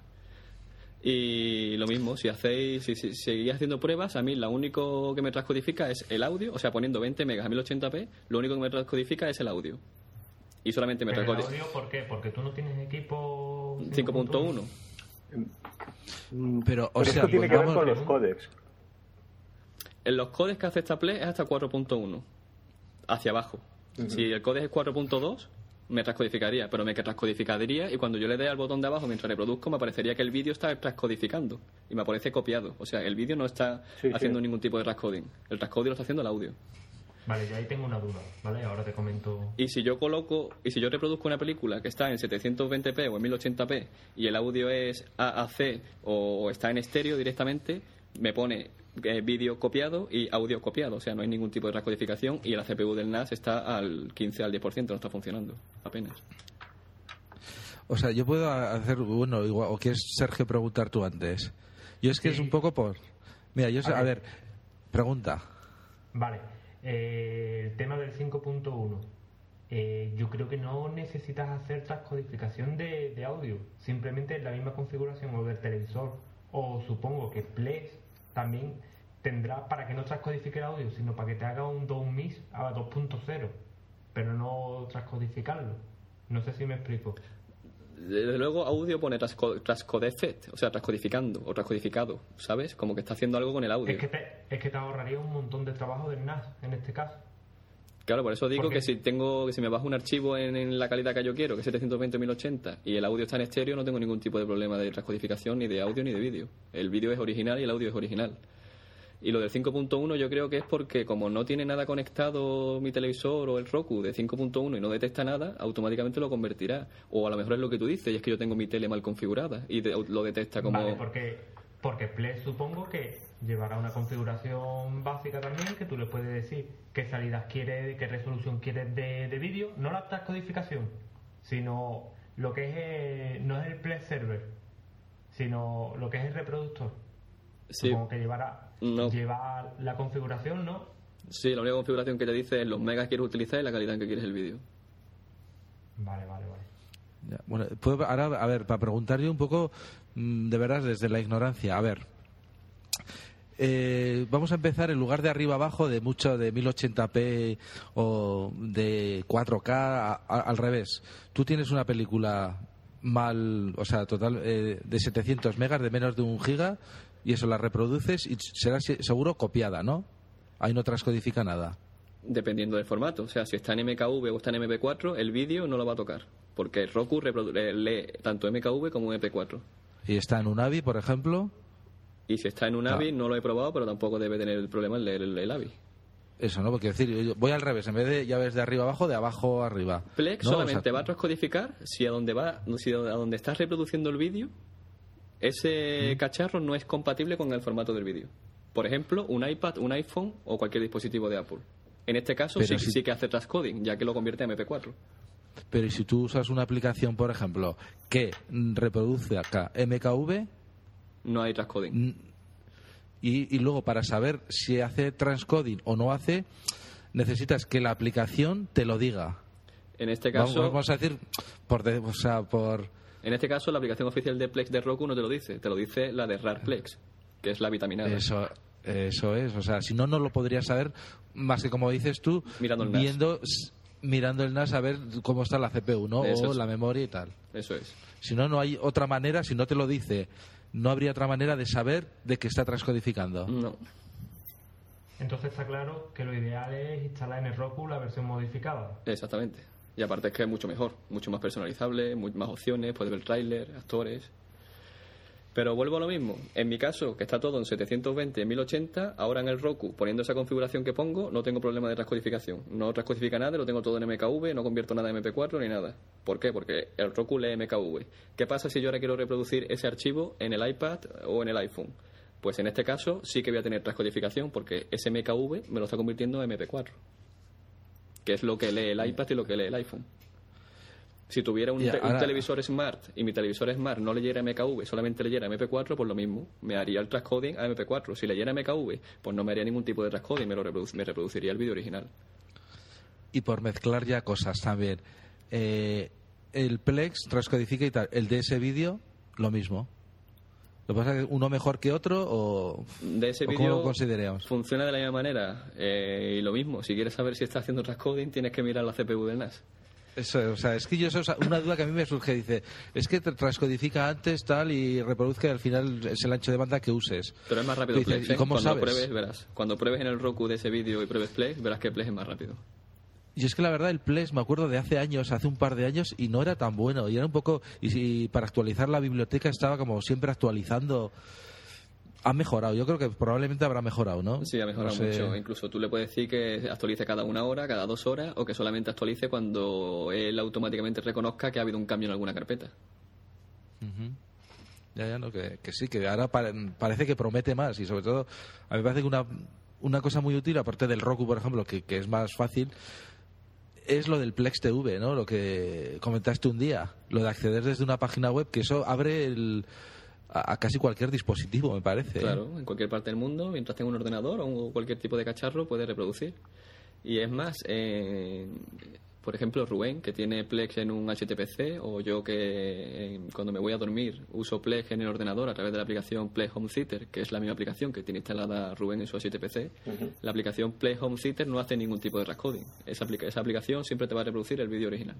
Y lo mismo, si seguís haciendo pruebas, a mí lo único que me transcodifica es el audio, o sea, poniendo 20 megas a 1080p, lo único que me transcodifica es el audio. Y solamente me ¿Pero el transcodifica. audio por qué? ¿Porque tú no tienes equipo 5.1. Pero, o Pero sea, esto tiene pues que ver vamos- con los códecs. En los codes que acepta Plex es hasta 4.1, hacia abajo. Si el códec es 4.2, me transcodificaría, pero me transcodificaría y cuando yo le dé al botón de abajo mientras reproduzco me aparecería que el vídeo está transcodificando y me aparece copiado. O sea, el vídeo no está haciendo ningún tipo de transcoding. El transcoding lo está haciendo el audio. Vale, yo ahí tengo una duda, ¿vale? Ahora te comento. Y si yo reproduzco una película que está en 720p o en 1080p y el audio es AAC o está en estéreo directamente, me pone vídeo copiado y audio copiado. O sea, no hay ningún tipo de transcodificación y la CPU del NAS está al 15 al 10%, no está funcionando apenas. O sea, yo puedo hacer, bueno, igual, o quieres, Sergio, preguntar tú antes. Yo es que Sí. es un poco por... Mira, yo sé, a ver, pregunta. Vale. el tema del 5.1. Yo creo que no necesitas hacer transcodificación de audio, simplemente la misma configuración o del televisor, o supongo que Plex también tendrá para que no transcodifique el audio, sino para que te haga un 2 mix a 2.0, pero no transcodificarlo. No sé si me explico. Desde luego audio pone transcodefect, o sea, transcodificando o transcodificado, ¿sabes? Como que está haciendo algo con el audio. Es que te ahorraría un montón de trabajo del NAS en este caso. Claro, por eso digo que si me bajo un archivo en la calidad que yo quiero, que es 720 1080, y el audio está en estéreo, no tengo ningún tipo de problema de transcodificación ni de audio ni de vídeo. El vídeo es original y el audio es original. Y lo del 5.1 yo creo que es porque como no tiene nada conectado mi televisor o el Roku de 5.1 y no detecta nada, automáticamente lo convertirá. O a lo mejor es lo que tú dices, y es que yo tengo mi tele mal configurada y lo detecta como... Vale, porque Plex supongo que llevará una configuración básica también, que tú le puedes decir qué salidas quieres, qué resolución quieres de vídeo, no la transcodificación, sino lo que es no es el Plex server, sino lo que es el reproductor. Sí. Supongo que lleva la configuración, ¿no? Sí, la única configuración que te dice es los megas que quieres utilizar y la calidad en que quieres el vídeo. Vale. Ya, bueno, ahora, a ver, para preguntar yo un poco, de verdad, desde la ignorancia, a ver, vamos a empezar en lugar de arriba abajo, de mucho de 1080p o de 4K, al revés. Tú tienes una película o sea, total, de 700 megas, de menos de 1 giga, y eso la reproduces y será seguro copiada, ¿no? Ahí no transcodifica nada. Dependiendo del formato, o sea, si está en MKV o está en MP4, el vídeo no lo va a tocar, porque Roku lee tanto MKV como MP4. ¿Y está en un AVI, por ejemplo? Y si está en un AVI, no lo he probado, pero tampoco debe tener el problema en leer el AVI. Eso, ¿no? Porque decir, voy al revés, en vez de llaves de arriba abajo, de abajo a arriba. Plex ¿no? solamente va a transcodificar si a donde estás reproduciendo el vídeo, ese cacharro no es compatible con el formato del vídeo. Por ejemplo, un iPad, un iPhone o cualquier dispositivo de Apple. En este caso sí que hace transcoding, ya que lo convierte en MP4. Pero ¿y si tú usas una aplicación, por ejemplo, que reproduce acá MKV? No hay transcoding. Y luego, para saber si hace transcoding o no hace, necesitas que la aplicación te lo diga. En este caso... Vamos a decir, En este caso, la aplicación oficial de Plex de Roku no te lo dice la de RARPlex, que es la vitaminada. Eso es, o sea, si no, no lo podrías saber más que, como dices tú, mirando el NAS a ver cómo está la CPU, ¿no? O la memoria y tal. Eso es. Si no, no hay otra manera, si no te lo dice, no habría otra manera de saber de que está transcodificando. No. Entonces está claro que lo ideal es instalar en el Roku la versión modificada. Exactamente. Y aparte es que es mucho mejor, mucho más personalizable, más opciones, puedes ver tráiler, actores. Pero vuelvo a lo mismo. En mi caso, que está todo en 720, en 1080, ahora en el Roku, poniendo esa configuración que pongo, no tengo problema de transcodificación. No transcodifica nada, lo tengo todo en MKV, no convierto nada en MP4 ni nada. ¿Por qué? Porque el Roku lee MKV. ¿Qué pasa si yo ahora quiero reproducir ese archivo en el iPad o en el iPhone? Pues en este caso sí que voy a tener transcodificación, porque ese MKV me lo está convirtiendo en MP4. Que es lo que lee el iPad y lo que lee el iPhone. Si tuviera un televisor Smart y mi televisor Smart no leyera MKV, solamente leyera MP4, pues lo mismo, me haría el transcoding a MP4. Si leyera MKV, pues no me haría ningún tipo de transcoding, me reproduciría el vídeo original. Y por mezclar ya cosas también, el Plex transcodifica y tal, el de ese vídeo, lo mismo. ¿Lo que pasa es que uno mejor que otro o de ese cómo vídeo lo consideramos? Funciona de la misma manera, y lo mismo, si quieres saber si está haciendo transcoding tienes que mirar la CPU del NAS. Eso, o sea, es que eso es una duda que a mí me surge, dice, es que transcodifica antes tal y reproduzca y al final es el ancho de banda que uses. Pero es más rápido Plex, ¿y cómo sabes? Pruebes, verás. Cuando pruebes en el Roku de ese vídeo y pruebes Plex, verás que Plex es más rápido. Y es que la verdad el Plex me acuerdo de hace un par de años y no era tan bueno, y era un poco, y para actualizar la biblioteca estaba como siempre actualizando. Ha mejorado, yo creo que probablemente habrá mejorado, ¿no? Sí, ha mejorado mucho. Incluso tú le puedes decir que actualice cada 1 hora, cada 2 horas, o que solamente actualice cuando él automáticamente reconozca que ha habido un cambio en alguna carpeta. Ya, no, que sí, que ahora parece que promete más, y sobre todo, a mí me parece que una cosa muy útil, aparte del Roku, por ejemplo, que es más fácil, es lo del Plex TV, ¿no? Lo que comentaste un día, lo de acceder desde una página web, que eso abre a casi cualquier dispositivo, me parece. Claro, en cualquier parte del mundo, mientras tenga un ordenador o cualquier tipo de cacharro, puede reproducir. Y es más, por ejemplo, Rubén, que tiene Plex en un HTPC, o yo que cuando me voy a dormir uso Plex en el ordenador a través de la aplicación Plex Home Theater, que es la misma aplicación que tiene instalada Rubén en su HTPC. La aplicación Plex Home Theater no hace ningún tipo de transcoding. Esa aplicación siempre te va a reproducir el vídeo original.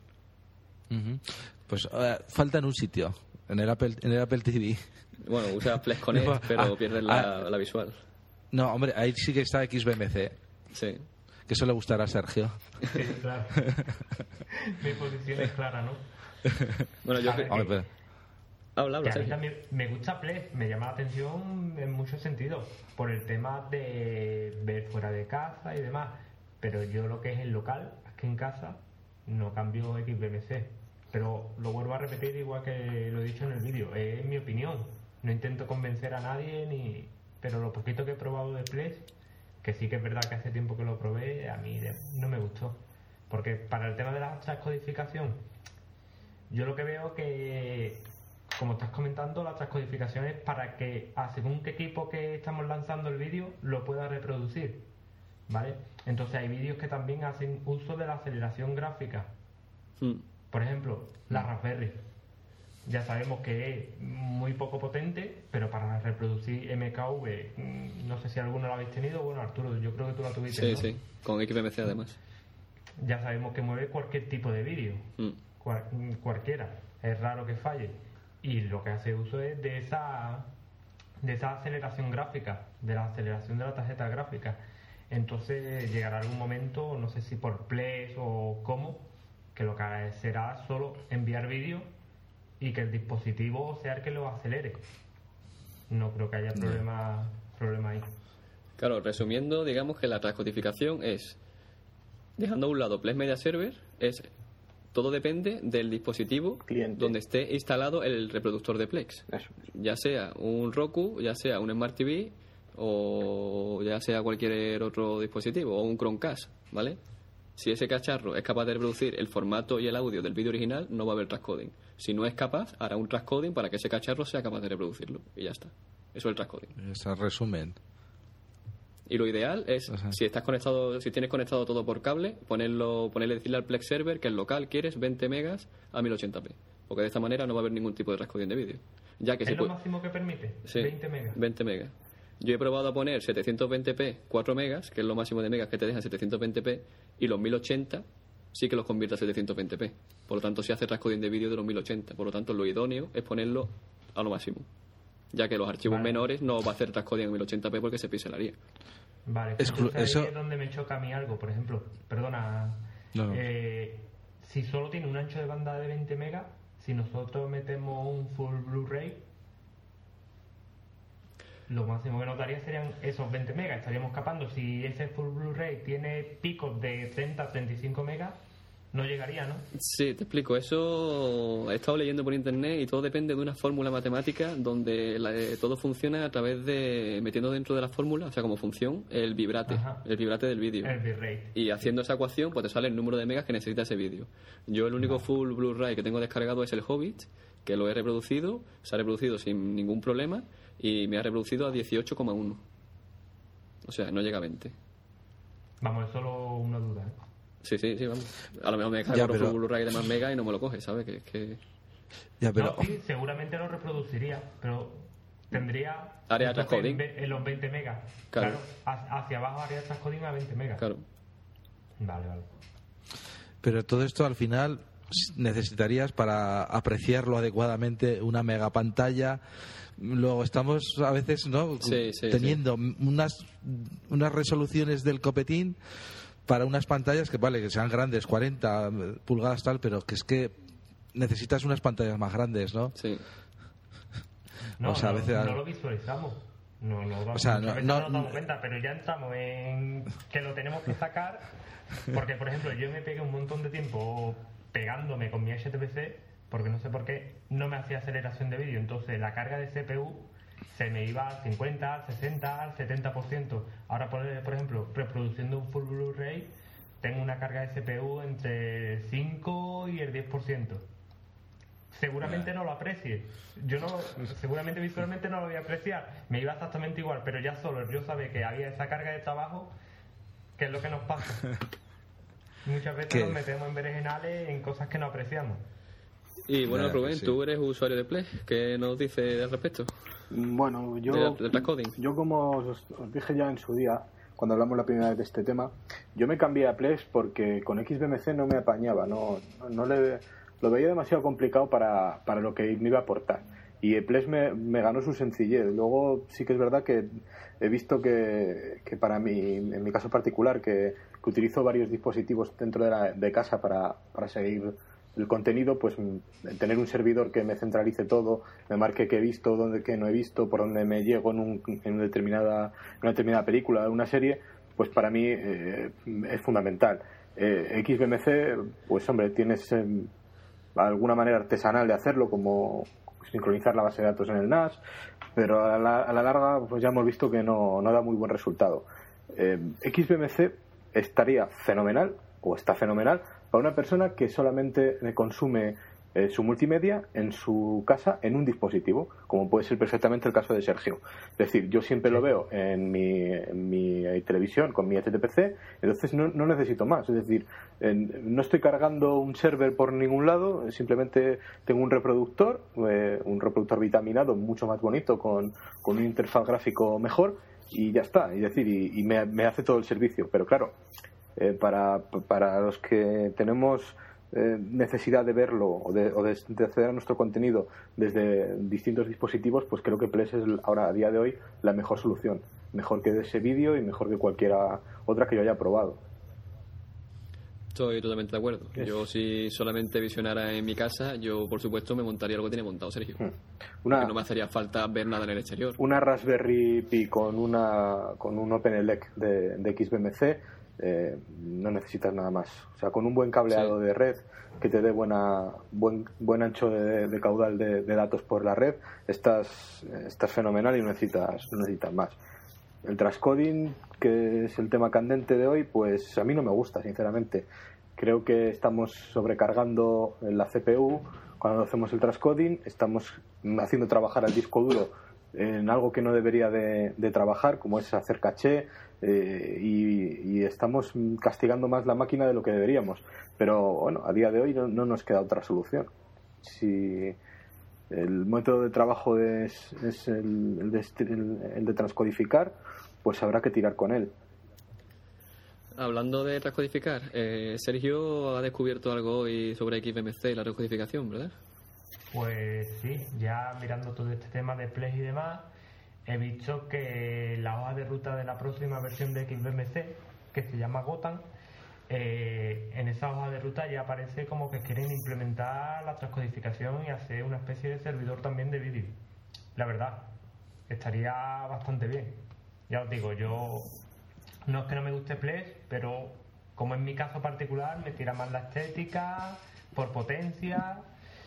Pues falta en un sitio, en el Apple TV. Bueno, usa Plex Connect, pero pierdes la visual. No, hombre, ahí sí que está XBMC. Sí. Que eso le gustará a Sergio. Sí, claro. Mi posición es clara, ¿no? Bueno, yo habla, que a mí Sergio. también me gusta Play, me llama la atención en muchos sentidos, por el tema de ver fuera de casa y demás. Pero yo lo que es el local, aquí en casa, no cambio XBMC. Pero lo vuelvo a repetir igual que lo he dicho en el vídeo. Es mi opinión. No intento convencer a nadie, pero lo poquito que he probado de Play, que sí que es verdad que hace tiempo que lo probé, a mí no me gustó. Porque para el tema de la transcodificación, yo lo que veo que, como estás comentando, la transcodificación es para que a según qué equipo que estamos lanzando el vídeo lo pueda reproducir, ¿vale? Entonces hay vídeos que también hacen uso de la aceleración gráfica. Por ejemplo, la Raspberry. Ya sabemos que es muy poco potente, pero para reproducir MKV, no sé si alguno lo habéis tenido. Bueno, Arturo, yo creo que tú la tuviste, Sí, ¿no? sí, con XBMC además. Ya sabemos que mueve cualquier tipo de vídeo, cualquiera. Es raro que falle. Y lo que hace uso es de esa aceleración gráfica, de la aceleración de la tarjeta gráfica. Entonces llegará algún momento, no sé si por Plex o cómo, que lo que será solo enviar vídeo y que el dispositivo sea el que lo acelere. No creo que haya problema ahí. Claro, resumiendo, digamos que la transcodificación es, dejando a un lado Plex Media Server, todo depende del dispositivo Cliente. donde esté instalado el reproductor de Plex. Eso. Ya sea un Roku, ya sea un Smart TV o ya sea cualquier otro dispositivo o un Chromecast, ¿vale? Si ese cacharro es capaz de reproducir el formato y el audio del vídeo original, no va a haber transcoding. Si no es capaz, hará un transcoding para que ese cacharro sea capaz de reproducirlo. Y ya está. Eso es el transcoding. Ese resumen. Y lo ideal es, si tienes conectado todo por cable, decirle al Plex Server que el local quieres 20 megas a 1080p. Porque de esta manera no va a haber ningún tipo de transcoding de vídeo. Ya que ¿Es lo máximo que permite? Sí, 20 megas. 20 megas. Yo he probado a poner 720p 4 megas, que es lo máximo de megas que te dejan 720p, y los 1080 sí que los convierte a 720p. Por lo tanto, se hace transcoding de vídeo de los 1080. Por lo tanto, lo idóneo es ponerlo a lo máximo. Ya que los archivos menores no va a hacer transcoding en 1080p porque se pixelaría. Vale, entonces ahí es donde me choca a mí algo. Por ejemplo, perdona, si solo tiene un ancho de banda de 20 megas, si nosotros metemos un full Blu-ray, lo máximo que nos daría serían esos 20 megas. Estaríamos capando. Si ese full Blu-ray tiene picos de 30 35 megas, no llegaría, ¿no? Sí, te explico. Eso he estado leyendo por internet y todo depende de una fórmula matemática donde todo funciona a través de metiendo dentro de la fórmula, o sea, como función, el vibrate del vídeo. El bitrate. Y haciendo esa ecuación, pues te sale el número de megas que necesita ese vídeo. Yo el único full Blu-ray que tengo descargado es el Hobbit, que lo he reproducido, se ha reproducido sin ningún problema y me ha reproducido a 18,1. O sea, no llega a 20. Vamos, es solo una duda, ¿eh? Sí, vamos. A lo mejor me descargo otro full Blu-ray de más megas y no me lo coge, ¿sabes? Ya, pero... No, sí, seguramente lo reproduciría, pero tendría... Área de transcoding. En los 20 megas. Claro. Hacia abajo área de transcoding a 20 megas. Claro. Vale. Pero todo esto al final necesitarías para apreciarlo adecuadamente una mega pantalla. Luego estamos a veces teniendo unas resoluciones del copetín para unas pantallas que vale que sean grandes, 40 pulgadas tal, pero que es que necesitas unas pantallas más grandes, ¿no? Sí. No, o sea, a veces no lo visualizamos. No nos damos cuenta, pero ya entramos en que lo tenemos que sacar. Porque, por ejemplo, yo me pegué un montón de tiempo pegándome con mi HTPC porque no sé por qué no me hacía aceleración de vídeo. Entonces la carga de CPU se me iba al 50, al 60, al 70%. Ahora, por ejemplo, reproduciendo un full Blu-ray, tengo una carga de CPU entre el 5 y el 10%. Seguramente no lo aprecie. Seguramente visualmente no lo voy a apreciar. Me iba exactamente igual, pero ya solo yo sabía que había esa carga de trabajo que es lo que nos pasa. Muchas veces nos metemos en berenjenales en cosas que no apreciamos. Y bueno, Rubén, tú eres usuario de Plex. ¿Qué nos dice al respecto? Bueno, yo como os dije ya en su día, cuando hablamos la primera vez de este tema, yo me cambié a Plex porque con XBMC no me apañaba, no lo veía demasiado complicado para lo que me iba a aportar. Y Plex me ganó su sencillez. Luego sí que es verdad que he visto que para mí, en mi caso particular, que utilizo varios dispositivos dentro de casa para seguir el contenido, pues tener un servidor que me centralice todo, me marque qué he visto, qué no he visto, por dónde me llego en una determinada película, una serie, pues para mí es fundamental. XBMC, pues hombre, tienes alguna manera artesanal de hacerlo, como sincronizar la base de datos en el NAS, pero a la larga pues ya hemos visto que no da muy buen resultado. XBMC estaría fenomenal, o está fenomenal, para una persona que solamente consume su multimedia en su casa en un dispositivo, como puede ser perfectamente el caso de Sergio. Es decir, yo siempre lo veo en mi televisión con mi HTPC, entonces no necesito más. Es decir, no estoy cargando un server por ningún lado, simplemente tengo un reproductor vitaminado mucho más bonito, con un interfaz gráfico mejor, y ya está. Es decir, y me hace todo el servicio. Pero claro, para los que tenemos necesidad de verlo o de acceder a nuestro contenido desde distintos dispositivos, pues creo que Plex es ahora, a día de hoy, la mejor solución, mejor que ese vídeo y mejor que cualquiera otra que yo haya probado. Estoy totalmente de acuerdo. Yo, si solamente visionara en mi casa, yo por supuesto me montaría lo que tiene montado Sergio. Porque no me haría falta ver nada en el exterior. Una Raspberry Pi con un OpenELEC de XBMC, no necesitas nada más. O sea, con un buen cableado de red que te dé buen ancho de caudal de datos por la red, estás fenomenal y no necesitas más. El transcoding, que es el tema candente de hoy, pues a mí no me gusta, sinceramente. Creo que estamos sobrecargando la CPU cuando hacemos el transcoding, estamos haciendo trabajar al disco duro en algo que no debería de trabajar, como es hacer caché, y estamos castigando más la máquina de lo que deberíamos. Pero bueno, a día de hoy no nos queda otra solución. Si el método de trabajo es el de transcodificar, pues habrá que tirar con él. Hablando de transcodificar, Sergio ha descubierto algo hoy sobre XBMC y la transcodificación, ¿verdad? Pues sí, ya mirando todo este tema de Plex y demás, he visto que la hoja de ruta de la próxima versión de XBMC, que se llama Gotham, en esa hoja de ruta ya aparece como que quieren implementar la transcodificación y hacer una especie de servidor también de vídeo. La verdad, estaría bastante bien. Ya os digo, yo no es que no me guste Plex, pero como en mi caso particular me tira más la estética, por potencia,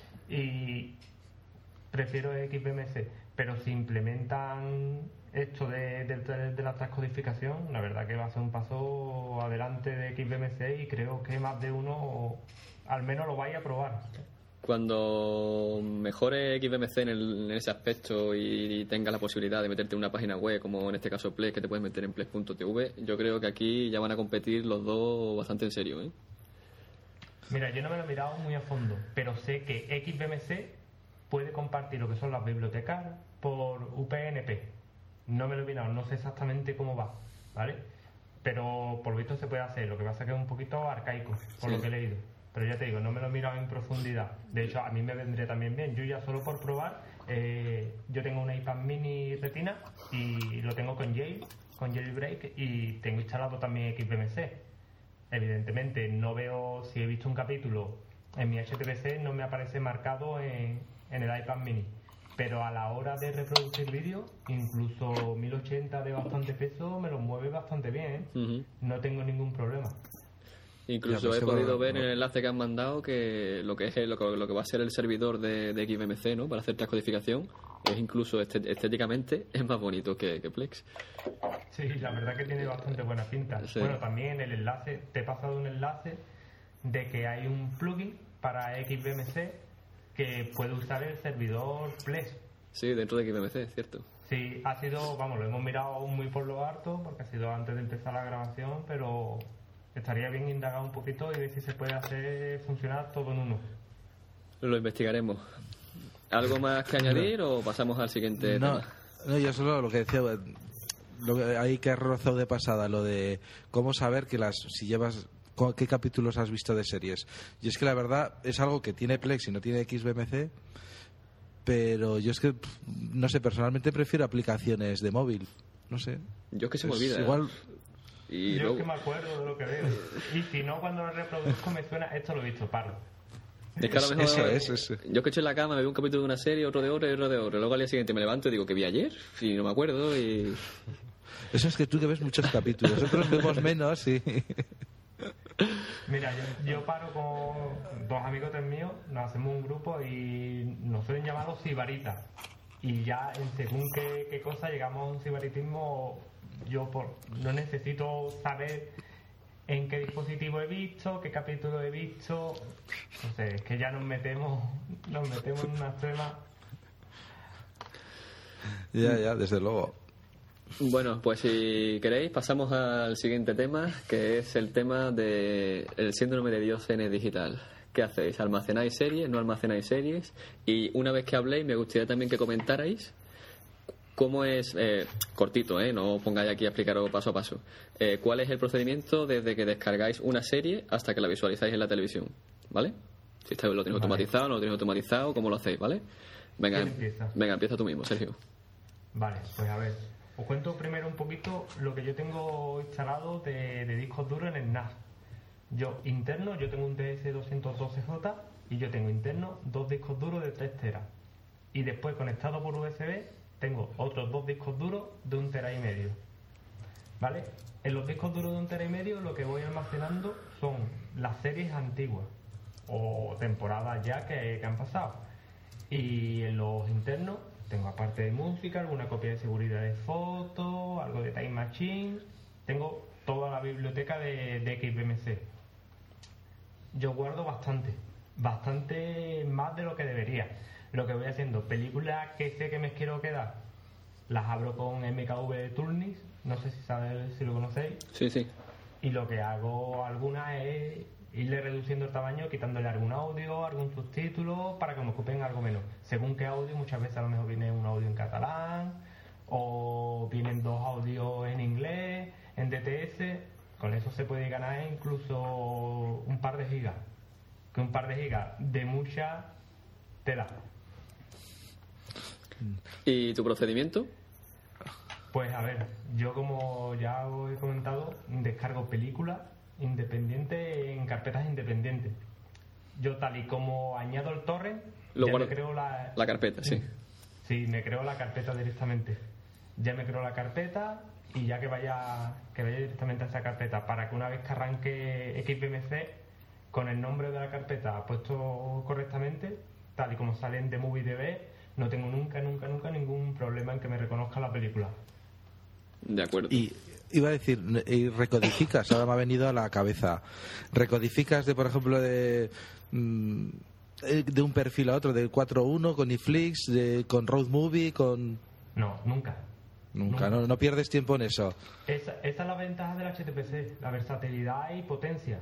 y prefiero XBMC. Pero si implementan esto de la transcodificación, la verdad que va a ser un paso adelante de XBMC, y creo que más de uno al menos lo vaya a probar. Cuando mejore XBMC en ese aspecto y tengas la posibilidad de meterte en una página web, como en este caso Plex, que te puedes meter en plex.tv, yo creo que aquí ya van a competir los dos bastante en serio, ¿eh? Mira, yo no me lo he mirado muy a fondo, pero sé que XBMC puede compartir lo que son las bibliotecas por UPnP. No me lo he mirado, no sé exactamente cómo va, ¿vale? Pero por lo visto se puede hacer, lo que pasa es que es un poquito arcaico, por lo que he leído. Pero ya te digo, no me lo he mirado en profundidad. De hecho, a mí me vendría también bien. Yo ya solo por probar, yo tengo un iPad mini Retina y lo tengo con Jailbreak, y tengo instalado también XBMC. Evidentemente, no veo, si he visto un capítulo en mi HTPC, no me aparece marcado en el iPad mini. Pero a la hora de reproducir vídeo, incluso 1080 de bastante peso me lo mueve bastante bien, ¿eh? Uh-huh. No tengo ningún problema. Incluso he podido ver en el enlace que han mandado que lo que va a ser el servidor de XBMC, ¿no?, para hacer transcodificación, es incluso estéticamente es más bonito que Plex. Sí, la verdad que tiene bastante buena pinta. Sí. Bueno, también el enlace, te he pasado un enlace de que hay un plugin para XBMC que puede usar el servidor Plex. Sí, dentro de XBMC, es cierto. Sí, ha sido, vamos, lo hemos mirado muy por lo harto porque ha sido antes de empezar la grabación, pero estaría bien indagar un poquito y ver si se puede hacer funcionar todo en uno. Lo investigaremos. ¿Algo más que añadir o pasamos al siguiente tema? No, yo solo lo que decía, ahí que has rozado de pasada, lo de cómo saber que si llevas, qué capítulos has visto de series. Y es que la verdad es algo que tiene Plex y no tiene XBMC, pero yo es que, no sé, personalmente prefiero aplicaciones de móvil, no sé. Yo es que se me olvida. Igual... Y yo es que me acuerdo de lo que veo. Y si no, cuando lo reproduzco me suena, esto lo he visto, paro. Es que a lo mejor eso. Yo que estoy en la cama, me veo un capítulo de una serie, otro de otra y otro de otra. Luego al día siguiente me levanto y digo que vi ayer, y no me acuerdo. Y eso es que tú que ves muchos capítulos, nosotros vemos menos y... Mira, yo paro con dos amigos míos, nos hacemos un grupo y nos suelen llamar los sibaritas. Y ya en según qué cosa llegamos a un sibaritismo, no necesito saber en qué dispositivo he visto, qué capítulo he visto. No sé, es que ya nos metemos en unas temas. Ya, desde luego. Bueno, pues si queréis pasamos al siguiente tema, que es el tema del síndrome de Diógenes digital. ¿Qué hacéis? ¿Almacenáis series? ¿No almacenáis series? Y una vez que habléis, me gustaría también que comentarais cómo es, cortito, no os pongáis aquí a explicaros paso a paso, cuál es el procedimiento desde que descargáis una serie hasta que la visualizáis en la televisión, ¿vale? Si lo tenéis automatizado, no lo tenéis automatizado, ¿cómo lo hacéis, vale? Venga, empieza tú mismo, Sergio. Vale, pues a ver, os cuento primero un poquito lo que yo tengo instalado de discos duros en el NAS. Yo tengo un DS212J y yo tengo interno 2 discos duros de 3 teras. Y después conectado por USB tengo otros 2 discos duros de 1,5 TB. ¿Vale? En los discos duros de 1,5 TB lo que voy almacenando son las series antiguas o temporadas ya que han pasado. Y en los internos tengo, aparte de música, alguna copia de seguridad de fotos, algo de Time Machine. Tengo toda la biblioteca de XBMC. Yo guardo bastante más de lo que debería. Lo que voy haciendo, películas que sé que me quiero quedar, las abro con MKV Turnis, no sé si lo conocéis. Sí. Y lo que hago algunas es irle reduciendo el tamaño, quitándole algún audio, algún subtítulo, para que me ocupen algo menos. Según qué audio, muchas veces a lo mejor viene un audio en catalán, o vienen 2 audios en inglés, en DTS. Con eso se puede ganar incluso un par de gigas. Que un par de gigas de mucha tela. ¿Y tu procedimiento? Pues a ver, yo como ya os he comentado, descargo películas independientes en carpetas independientes. Yo tal y como añado el torrent, me creo la carpeta, sí. Sí, me creo la carpeta directamente. Ya me creo la carpeta y ya que vaya directamente a esa carpeta, para que una vez que arranque XBMC con el nombre de la carpeta puesto correctamente, tal y como salen de MovieDB, no tengo nunca ningún problema en que me reconozca la película. De acuerdo. Y iba a decir, y recodificas, ahora me ha venido a la cabeza, recodificas por ejemplo de un perfil a otro, de 4.1 con Netflix, con Road Movie, con... No, nunca. No pierdes tiempo en eso. Esa es la ventaja del HTPC, la versatilidad y potencia.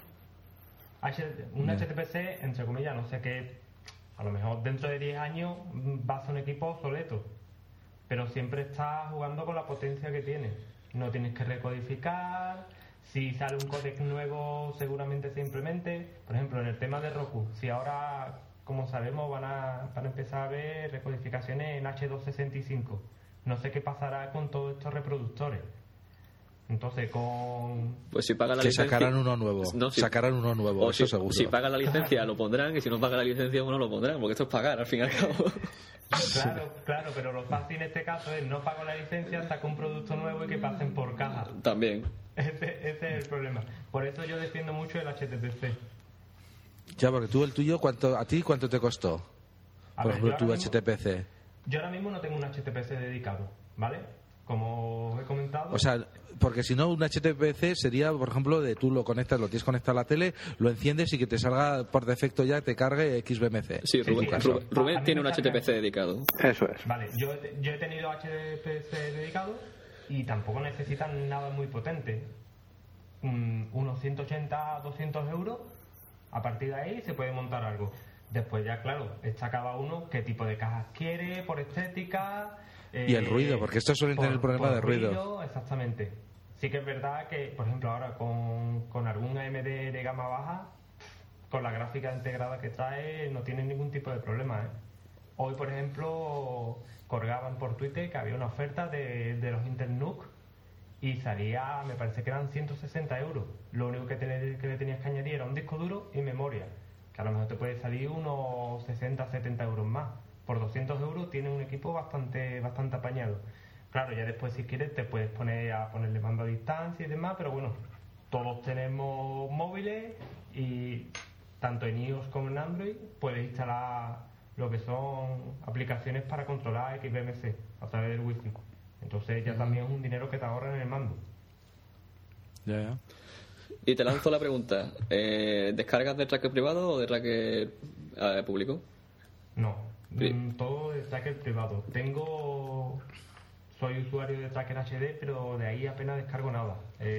Un HTPC, entre comillas, no sé qué, a lo mejor dentro de 10 años va a ser un equipo obsoleto, pero siempre estás jugando con la potencia que tiene. No tienes que recodificar. Si sale un códec nuevo, seguramente se implemente. Por ejemplo, en el tema de Roku, si ahora, como sabemos, van a empezar a ver recodificaciones en H265, no sé qué pasará con todos estos reproductores. Entonces, pues si pagan la licencia, sacarán uno nuevo. Sacarán uno nuevo, eso seguro. Si pagan la licencia lo pondrán, y si no pagan la licencia no lo pondrán, porque esto es pagar al fin y al cabo. Claro, pero lo fácil en este caso es no pago la licencia, saco un producto nuevo y que pasen por caja. También. Ese es el problema. Por eso yo defiendo mucho el HTTP. Ya, porque tú el tuyo, ¿a ti cuánto te costó? Por ejemplo, tu HTPC. Yo ahora mismo no tengo un HTPC dedicado, ¿vale? como os he comentado. O sea, porque si no, un HTPC sería, por ejemplo, de tú lo conectas, lo tienes conectado a la tele, lo enciendes y que te salga por defecto ya, te cargue XBMC. Sí, Rubén tiene un HTPC dedicado. Eso es. Vale, yo he tenido HTPC dedicado y tampoco necesitan nada muy potente. Unos 180, 200 euros, a partir de ahí se puede montar algo. Después ya, claro, está cada uno qué tipo de cajas quiere, por estética... y el ruido, porque estos suelen tener el problema de ruido. Exactamente. Sí que es verdad que, por ejemplo, ahora con algún AMD de gama baja, con la gráfica integrada que trae, no tiene ningún tipo de problema, ¿eh? Hoy, por ejemplo, colgaban por Twitter que había una oferta de los Intel NUC y salía, me parece que eran 160 euros. Lo único que le tenías que añadir era un disco duro y memoria, que a lo mejor te puede salir unos 60, 70 euros más. Por 200 euros tiene un equipo bastante apañado. Claro, ya después si quieres te puedes ponerle mando a distancia y demás, pero bueno, todos tenemos móviles y tanto en iOS como en Android puedes instalar lo que son aplicaciones para controlar XBMC a través del Wi-Fi. Entonces ya también es un dinero que te ahorran en el mando. Ya. Y te lanzo la pregunta, ¿descargas de tracker privado o de tracker público? No, Sí. todo de tracker privado. Soy usuario de Tracker HD, pero de ahí apenas descargo nada.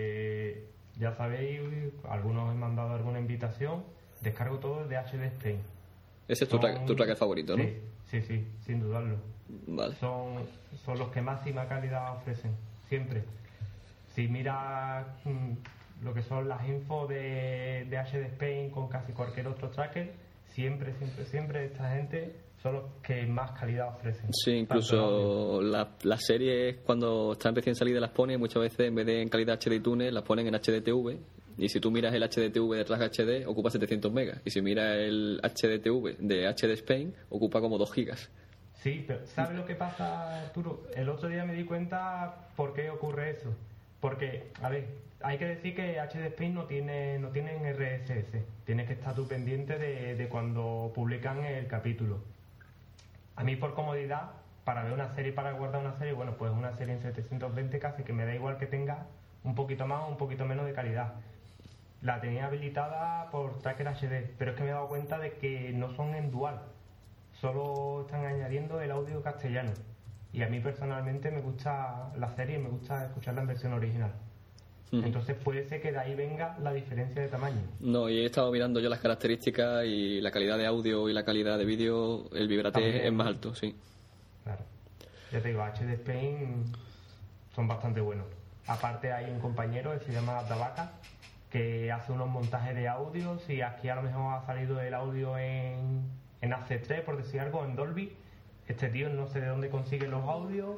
Ya sabéis, algunos he mandado alguna invitación, descargo todo de HD Spain. Ese es tu tracker favorito, ¿no? Sí, sin dudarlo. Vale. Son los que máxima calidad ofrecen, siempre. Si miras lo que son las infos de HD Spain con casi cualquier otro tracker, siempre esta gente son los que más calidad ofrecen. Sí, incluso las series cuando están recién salidas las ponen muchas veces en vez de en calidad HD iTunes las ponen en HDTV, y si tú miras el HDTV de Track HD ocupa 700 megas y si miras el HDTV de HD Spain ocupa como 2 gigas. Sí, pero ¿sabes lo que pasa, Arturo? El otro día me di cuenta por qué ocurre eso. Porque, a ver, hay que decir que HD Spain no tienen RSS. Tienes que estar tú pendiente de cuando publican el capítulo. A mí, por comodidad, para ver una serie, para guardar una serie, bueno, pues una serie en 720 casi que me da igual que tenga un poquito más o un poquito menos de calidad. La tenía habilitada por Tracker HD, pero es que me he dado cuenta de que no son en dual. Solo están añadiendo el audio castellano. Y a mí personalmente me gusta la serie y me gusta escucharla en versión original. Entonces puede ser que de ahí venga la diferencia de tamaño. No, y he estado mirando yo las características y la calidad de audio y la calidad de vídeo, el vibrate También es más alto, sí. Claro. Ya te digo, HD Spain son bastante buenos. Aparte hay un compañero que se llama Tabaca, que hace unos montajes de audios y aquí a lo mejor ha salido el audio en AC3, por decir algo, en Dolby. Este tío no sé de dónde consigue los audios.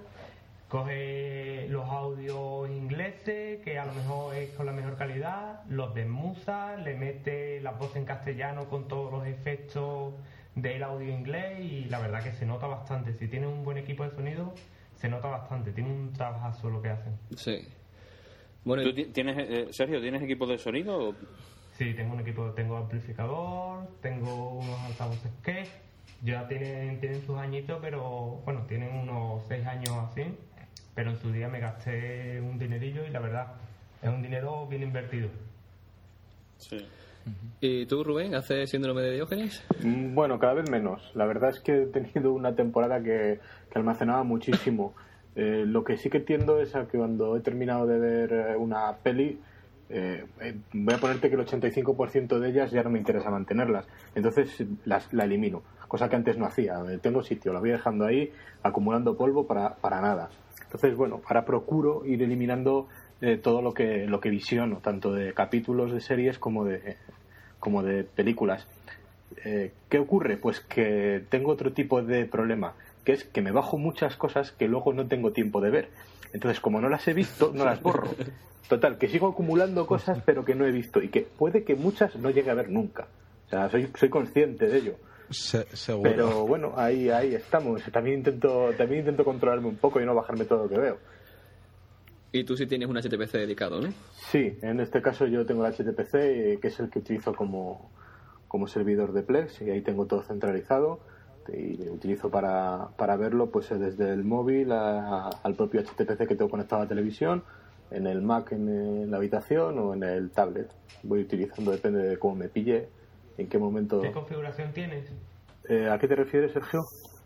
Coge los audios ingleses, que a lo mejor es con la mejor calidad, los desmusa, le mete la voz en castellano con todos los efectos del audio inglés y la verdad que se nota bastante. Si tienes un buen equipo de sonido, se nota bastante. Tiene un trabajazo lo que hacen. Sí. Bueno, ¿Tú Sergio, tienes equipo de sonido? Sí, tengo un equipo, tengo amplificador, tengo unos altavoces que ya tienen sus añitos, pero bueno, tienen unos 6 años así. Pero en su día me gasté un dinerillo y la verdad es un dinero bien invertido. Sí. ¿Y tú, Rubén, haces síndrome de Diógenes? Bueno, cada vez menos. La verdad es que he tenido una temporada que almacenaba muchísimo. Lo que sí que entiendo es a que cuando he terminado de ver una peli, voy a ponerte que el 85% de ellas ya no me interesa mantenerlas. Entonces la elimino. Cosa que antes no hacía. Tengo sitio, la voy dejando ahí, acumulando polvo para nada. Entonces, bueno, ahora procuro ir eliminando todo lo que visiono, tanto de capítulos de series como de películas. ¿Qué ocurre? Pues que tengo otro tipo de problema, que es que me bajo muchas cosas que luego no tengo tiempo de ver. Entonces, como no las he visto, no las borro. Total, que sigo acumulando cosas pero que no he visto y que puede que muchas no llegue a ver nunca. O sea, soy consciente de ello. Seguro. Pero bueno, ahí estamos. También intento controlarme un poco y no bajarme todo lo que veo. Y tú sí tienes un HTPC dedicado, ¿no? Sí, en este caso yo tengo el HTPC, que es el que utilizo como servidor de Plex, y ahí tengo todo centralizado. y utilizo para verlo pues desde el móvil al propio HTPC que tengo conectado a la televisión, en el Mac en la habitación o en el tablet. Voy utilizando, depende de cómo me pille, en qué momento. ¿Qué configuración tienes? ¿A qué te refieres, Sergio?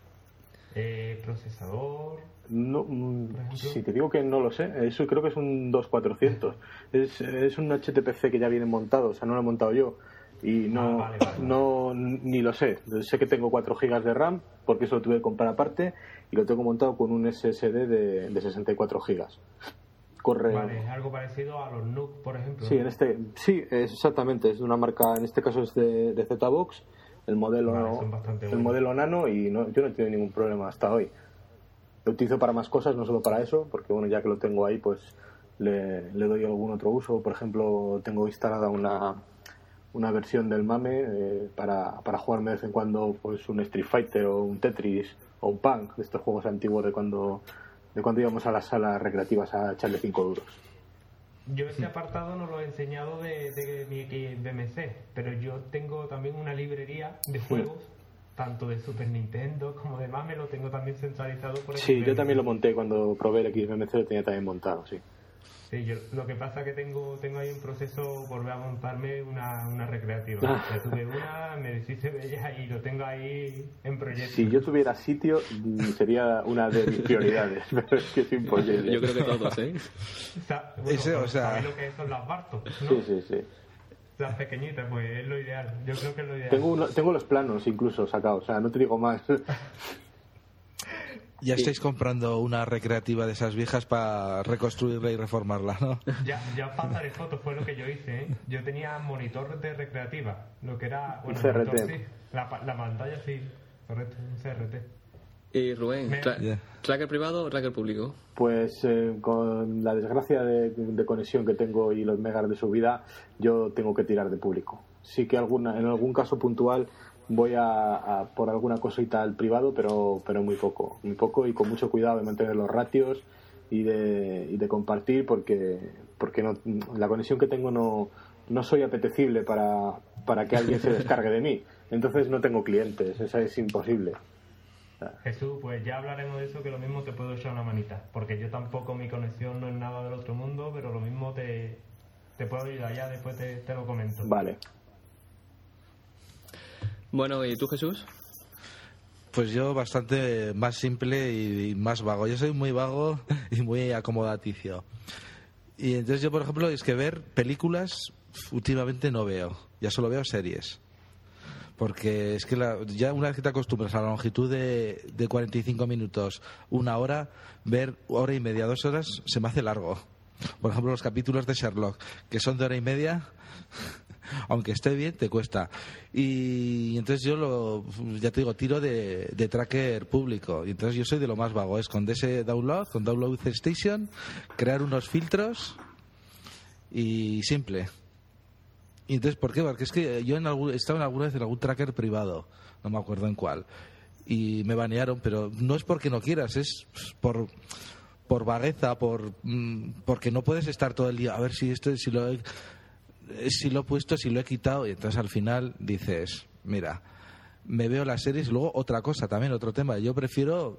Procesador. No, si te digo que no lo sé, eso creo que es un 2400. Es un HTPC que ya viene montado, o sea, no lo he montado yo. Y no, no ni lo sé. Sé que tengo 4 GB de RAM, porque eso lo tuve que comprar aparte, y lo tengo montado con un SSD de 64 GB. Corre. Vale, es algo parecido a los NUC, por ejemplo. Sí, sí, exactamente. Es de una marca, en este caso es de ZBox, el modelo nano, y yo no he tenido ningún problema hasta hoy. Lo utilizo para más cosas, no solo para eso, porque bueno, ya que lo tengo ahí, pues le doy algún otro uso. Por ejemplo, tengo instalada una versión del MAME para jugarme de vez en cuando pues un Street Fighter o un Tetris o un Punk, de estos juegos antiguos de cuando íbamos a las salas recreativas a echarle 5 duros. Yo ese apartado no lo he enseñado de mi BMC, pero yo tengo también una librería de juegos, tanto de Super Nintendo como de MAME, lo tengo también centralizado por el Sí, yo también lo monté cuando probé el XBMC, lo tenía también montado, sí. Sí, lo que pasa es que tengo ahí un proceso, volver a montarme una recreativa. Ya tuve una, me deshice de ella y lo tengo ahí en proyecto. Si yo tuviera sitio, sería una de mis prioridades, pero es que es imposible. Yo creo que todos, ¿eh? ¿Sabes lo que son las Bartos, no? Sí. Las pequeñitas, pues es lo ideal. Yo creo que es lo ideal. Tengo los planos incluso sacados, o sea, no te digo más. Ya estáis comprando una recreativa de esas viejas para reconstruirla y reformarla, ¿no? Ya os pasaré fotos, fue lo que yo hice, ¿eh? Yo tenía monitor de recreativa, lo que era... Bueno, un CRT. Monitor, sí. La pantalla, sí, correcto, un CRT. Y Rubén, ¿tracker privado o tracker público? Pues con la desgracia de conexión que tengo y los megas de subida, yo tengo que tirar de público. Sí que en algún caso puntual voy a por alguna cosita al privado, pero muy poco y con mucho cuidado de mantener los ratios y de compartir, porque no, la conexión que tengo no soy apetecible para que alguien se descargue de mí. Entonces no tengo clientes, eso es imposible. Jesús, pues ya hablaremos de eso, que lo mismo te puedo echar una manita, porque yo tampoco, mi conexión no es nada del otro mundo, pero lo mismo te puedo ayudar, ya después te lo comento. Vale. Bueno, ¿y tú, Jesús? Pues yo bastante más simple y más vago. Yo soy muy vago y muy acomodaticio. Y entonces yo, por ejemplo, es que ver películas últimamente no veo. Ya solo veo series. Porque es que ya una vez que te acostumbras a la longitud de 45 minutos, 1 hora, ver 1 hora y media, 2 horas, se me hace largo. Por ejemplo, los capítulos de Sherlock, que son de 1 hora y media, aunque esté bien, te cuesta. Y entonces yo ya te digo, tiro de tracker público. Y entonces yo soy de lo más vago, es con ese download, con Download Station, crear unos filtros y simple. Y entonces, ¿por qué? Porque es que yo he estado alguna vez en algún tracker privado, no me acuerdo en cuál, y me banearon, pero no es porque no quieras, es por vagueza, porque no puedes estar todo el día a ver si lo he puesto, si lo he quitado, y entonces al final dices, mira, me veo las series. Luego otra cosa también, otro tema, yo prefiero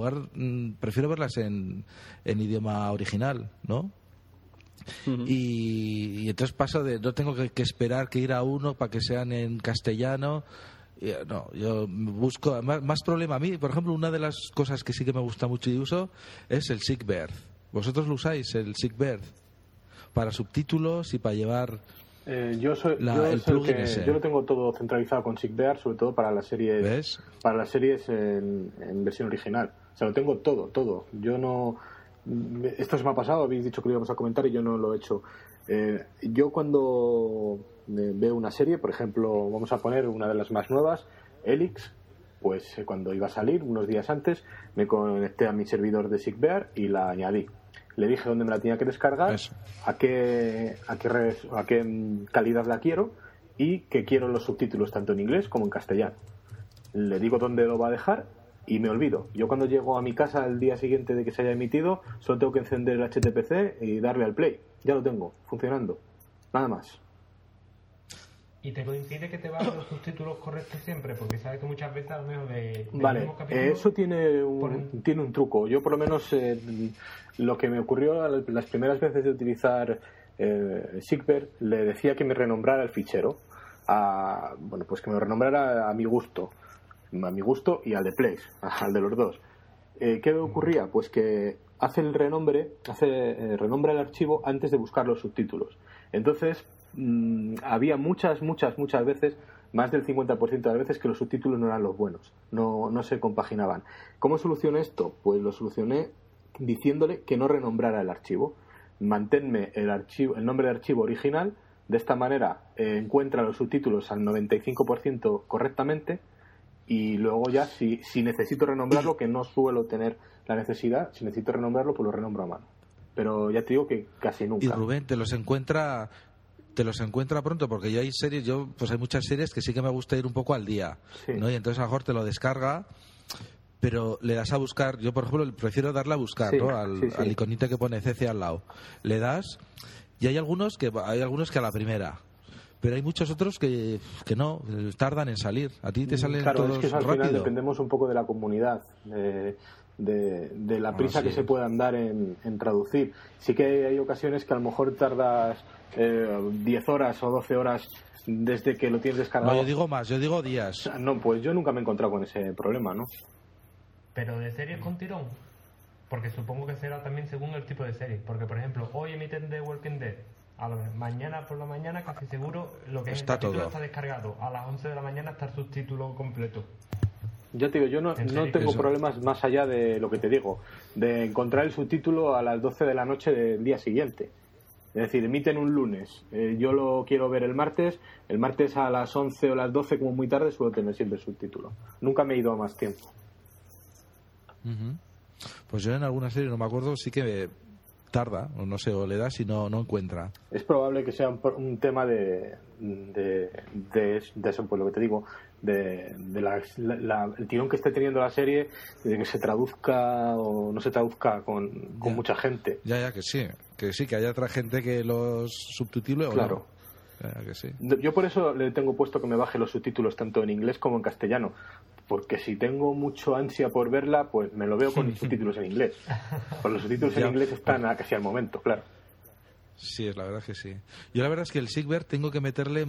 verlas en idioma original, ¿no? Uh-huh. Y entonces paso no tengo que esperar que ir a uno para que sean en castellano. No, yo busco más problema. A mí, por ejemplo, una de las cosas que sí que me gusta mucho y uso es el SIGBird. ¿Vosotros lo usáis, el SIGBird? Para subtítulos y para llevar yo lo tengo todo centralizado con SIGBird, sobre todo para las series. ¿Ves? Para las series en versión original. O sea, lo tengo todo. Yo no... Esto se me ha pasado, habéis dicho que lo íbamos a comentar y yo no lo he hecho. Yo cuando veo una serie, por ejemplo, vamos a poner una de las más nuevas, Helix, pues cuando iba a salir, unos días antes, me conecté a mi servidor de SIGBird y la añadí. Le dije dónde me la tenía que descargar, a qué calidad la quiero y que quiero los subtítulos tanto en inglés como en castellano. Le digo dónde lo va a dejar y me olvido. Yo cuando llego a mi casa el día siguiente de que se haya emitido, solo tengo que encender el HTPC y darle al play. Ya lo tengo, funcionando. Nada más. ¿Y te coincide que te van los subtítulos correctos siempre? Porque sabes que muchas veces a lo mejor Vale, eso tiene un truco. Yo por lo menos lo que me ocurrió las primeras veces de utilizar Sigbert, le decía que me renombrara el fichero. Pues que me lo renombrara a mi gusto y al de Place, al de los dos. ¿Qué ocurría? Pues que renombra el archivo antes de buscar los subtítulos. Entonces había muchas veces, más del 50% de las veces, que los subtítulos no eran los buenos, no se compaginaban. ¿Cómo solucioné esto? Pues lo solucioné diciéndole que no renombrara el archivo. Manténme el nombre de archivo original. De esta manera encuentra los subtítulos al 95% correctamente, y luego ya si necesito renombrarlo, que no suelo tener la necesidad, si necesito renombrarlo, pues lo renombro a mano. Pero ya te digo que casi nunca. Y Rubén, te los encuentra pronto, porque yo hay muchas series que sí que me gusta ir un poco al día, sí, ¿no? Y entonces a lo mejor te lo descarga, pero le das a buscar. Yo, por ejemplo, prefiero darle a buscar, sí, ¿no? Al iconito que pone CC al lado. Le das, y hay algunos que a la primera, pero hay muchos otros que no, tardan en salir. A ti te salen todos es que al rápido. Final dependemos un poco de la comunidad, de la prisa que se puedan dar en traducir. Sí que hay ocasiones que a lo mejor tardas 10 horas o 12 horas desde que lo tienes descargado. No, yo digo más, yo digo días. No, pues yo nunca me he encontrado con ese problema, ¿no? Pero de series con tirón, porque supongo que será también según el tipo de serie. Porque, por ejemplo, hoy emiten The Walking Dead, mañana por la mañana casi seguro lo que está el capítulo todo está descargado. A las 11 de la mañana está el subtítulo completo. Ya te digo, yo no tengo problemas más allá de lo que te digo, de encontrar el subtítulo a las 12 de la noche del día siguiente. Es decir, emiten un lunes, yo lo quiero ver el martes a las 11 o las 12 como muy tarde suelo tener siempre el subtítulo. Nunca me he ido a más tiempo. Uh-huh. Pues yo en alguna serie, no me acuerdo, sí que tarda, o no sé, o le das y no encuentra. Es probable que sea un tema de eso, pues lo que te digo, de el tirón que esté teniendo la serie, de que se traduzca o no se traduzca con mucha gente. Ya, que sí, que haya otra gente que los subtitule. Claro. Ya, que sí. Yo por eso le tengo puesto que me baje los subtítulos tanto en inglés como en castellano, porque si tengo mucho ansia por verla, pues me lo veo con los subtítulos en inglés. Pues los subtítulos en inglés están casi al momento, claro. Sí, la verdad es que sí. Yo la verdad es que el Sigbert tengo que meterle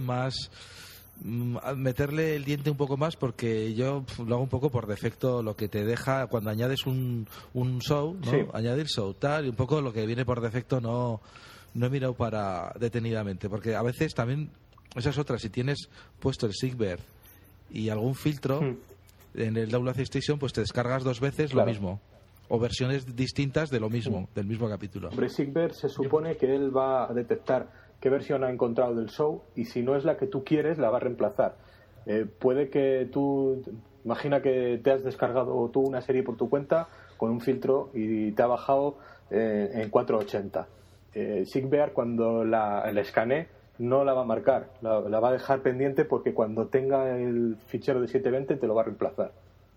el diente un poco más, porque yo lo hago un poco por defecto, lo que te deja cuando añades un show, ¿no? Sí. Añadir show, tal, y un poco lo que viene por defecto no he mirado para detenidamente, porque a veces también, esa es otra, si tienes puesto el Sigbert y algún filtro en el Download Station, pues te descargas 2 veces lo mismo, o versiones distintas de lo mismo, del mismo capítulo. Hombre, Sigbert se supone que él va a detectar qué versión ha encontrado del show, y si no es la que tú quieres, la va a reemplazar. Puede que tú, imagina que te has descargado tú una serie por tu cuenta con un filtro y te ha bajado en 480. Sigbert, cuando la escanee, no la va a marcar, la va a dejar pendiente, porque cuando tenga el fichero de 720 te lo va a reemplazar.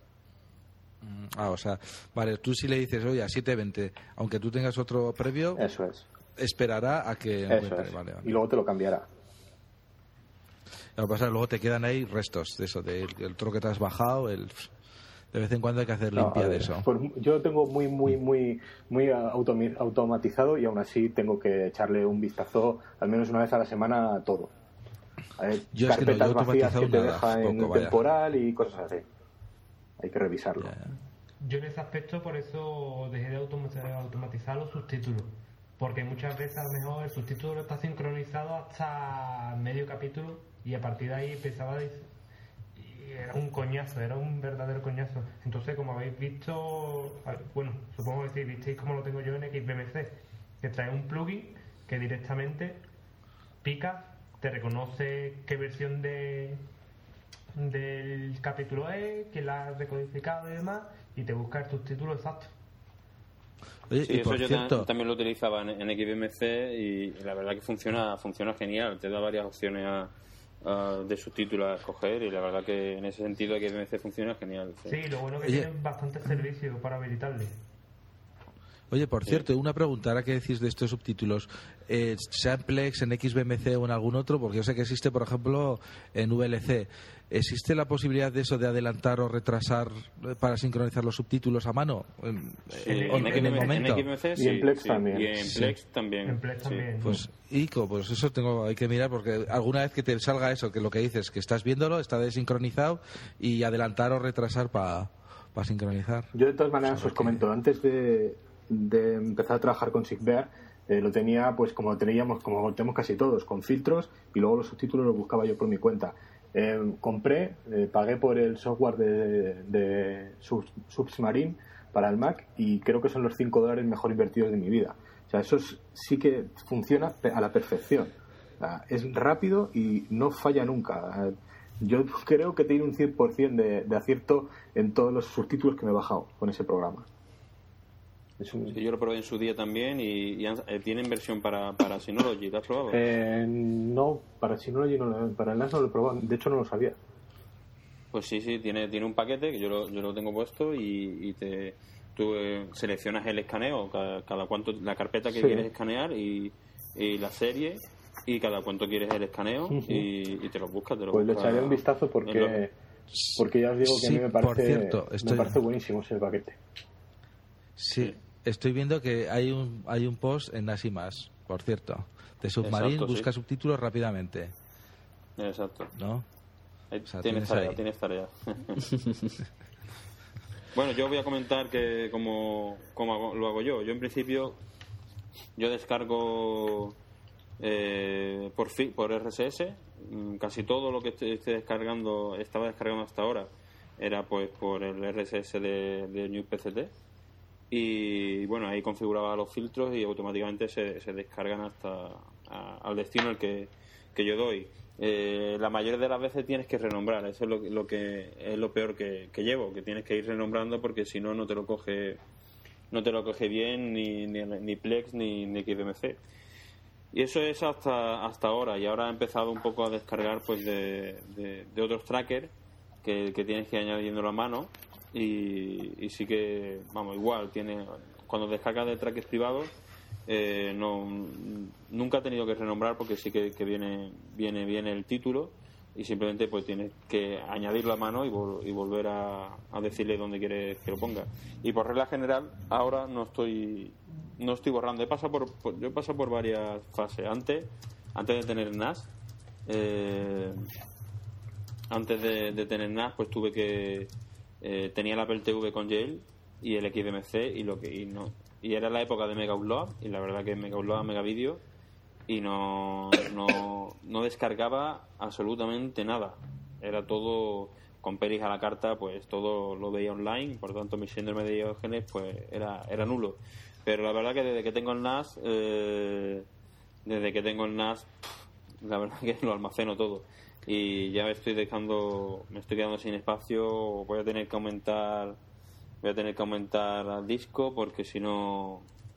O sea, vale, tú si le dices, oye, a 720, aunque tú tengas otro previo, eso es, esperará a que encuentre. Vale. Y luego te lo cambiará. Lo que pasa es que luego te quedan ahí restos de eso, del otro que te has bajado, de vez en cuando hay que hacer limpia de eso. Pues yo tengo muy automatizado, y aún así tengo que echarle un vistazo al menos una vez a la semana a todo. Yo carpetas vacías que te nada, deja en poco, temporal y cosas así. Hay que revisarlo. Ya. Yo en ese aspecto por eso dejé de automatizar los subtítulos, porque muchas veces a lo mejor el subtítulo está sincronizado hasta medio capítulo y a partir de ahí empezaba y era un coñazo, era un verdadero coñazo. Entonces, como habéis visto, bueno, supongo que sí, visteis como lo tengo yo en XBMC, que trae un plugin que directamente pica, te reconoce qué versión del capítulo es, quién la ha decodificado y demás, y te busca el subtítulo exacto. Oye, Sí, y eso por yo cierto, también lo utilizaba en XBMC, y la verdad que funciona genial. Te da varias opciones de subtítulos a escoger, y la verdad que en ese sentido XBMC funciona genial. Sí, lo bueno que Oye, tiene bastante servicio para habilitarle. Oye, por cierto, una pregunta, ahora que decís de estos subtítulos, sea en Plex, en XBMC o en algún otro, porque yo sé que existe, por ejemplo, en VLC, ¿existe la posibilidad de eso de adelantar o retrasar para sincronizar los subtítulos a mano? En el momento. En XBMC, y en Plex también. Y en Plex también. En Plex también. Pues pues eso hay que mirar, porque alguna vez que te salga eso, que lo que dices, que estás viéndolo, está desincronizado, y adelantar o retrasar para sincronizar. Yo de todas maneras os comento, antes de empezar a trabajar con SIGBEAR, lo tenía pues como tenemos casi todos, con filtros, y luego los subtítulos los buscaba yo por mi cuenta. Pagué por el software de Submarine para el Mac, y creo que son los $5 mejor invertidos de mi vida. O sea, eso sí que funciona a la perfección. O sea, es rápido y no falla nunca. Yo creo que tiene un 100% de acierto en todos los subtítulos que me he bajado con ese programa. Sí, yo lo probé en su día también y tienen versión para Synology. ¿Lo has probado? No, para Synology para el NAS no lo he probado. De hecho, no lo sabía. Pues sí, tiene un paquete que yo lo tengo puesto y tú seleccionas el escaneo, cada cuánto la carpeta que quieres escanear y la serie, y cada cuánto quieres el escaneo, y te lo buscas. Pues le echaré un vistazo porque ya os digo que a mí me parece buenísimo ese paquete. Sí, estoy viendo que hay un post en NAS y más, por cierto, de Submarine. Exacto, busca subtítulos rápidamente. Exacto. ¿No? O sea, tienes tarea. Bueno, yo voy a comentar que cómo lo hago yo. Yo en principio descargo por RSS. Casi todo lo que estaba descargando hasta ahora era pues por el RSS de NewPCT. Y bueno, ahí configuraba los filtros y automáticamente se descargan hasta al destino al que yo doy. La mayoría de las veces tienes que renombrar, eso es lo que es lo peor que llevo, que tienes que ir renombrando, porque si no te lo coge bien ni Plex ni XBMC. Y eso es hasta ahora, y ahora he empezado un poco a descargar pues de otros trackers que tienes que ir añadiendo a mano. Y sí que, igual cuando descargas de trackers privados, nunca he tenido que renombrar, porque sí que viene el título, y simplemente pues tienes que añadirlo a mano y volver a decirle dónde quieres que lo ponga. Y por regla general ahora no estoy borrando. Yo he pasado por varias fases. Antes de tener NAS, pues tuve que tenía el Apple TV con Yale y el XBMC y era la época de Mega Upload, y la verdad que Mega Upload, Mega Video, y no descargaba absolutamente nada. Era todo con peris a la carta, pues todo lo veía online, por tanto mi síndrome de Diógenes pues era nulo. Pero la verdad que desde que tengo el NAS, la verdad que lo almaceno todo. Y ya me estoy quedando sin espacio. Voy a tener que aumentar al disco, porque si no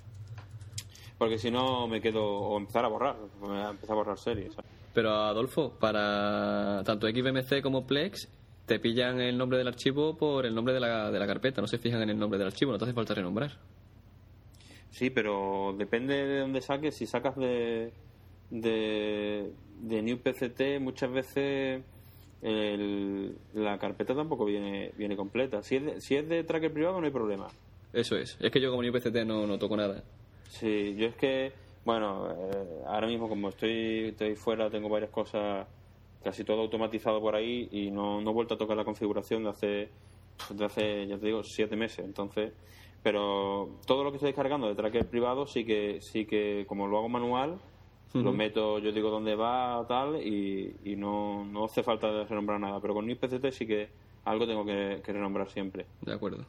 me quedo, o empezar a borrar series, ¿sabes? Pero Adolfo, para tanto XBMC como Plex te pillan el nombre del archivo por el nombre de la carpeta, no se fijan en el nombre del archivo, no te hace falta renombrar. Sí, pero depende de dónde saques. Si sacas de NewPCT, muchas veces la carpeta tampoco viene completa. Si es de tracker privado, no hay problema. Eso es que yo como NewPCT no toco nada. Sí, yo es que ahora mismo como estoy fuera, tengo varias cosas, casi todo automatizado por ahí, y no he vuelto a tocar la configuración de hace ya te digo 7 meses. Entonces, pero todo lo que estoy descargando de tracker privado sí que como lo hago manual, lo meto, yo digo dónde va, tal, y no hace falta renombrar nada. Pero con NewPCT sí que algo tengo que renombrar siempre. De acuerdo.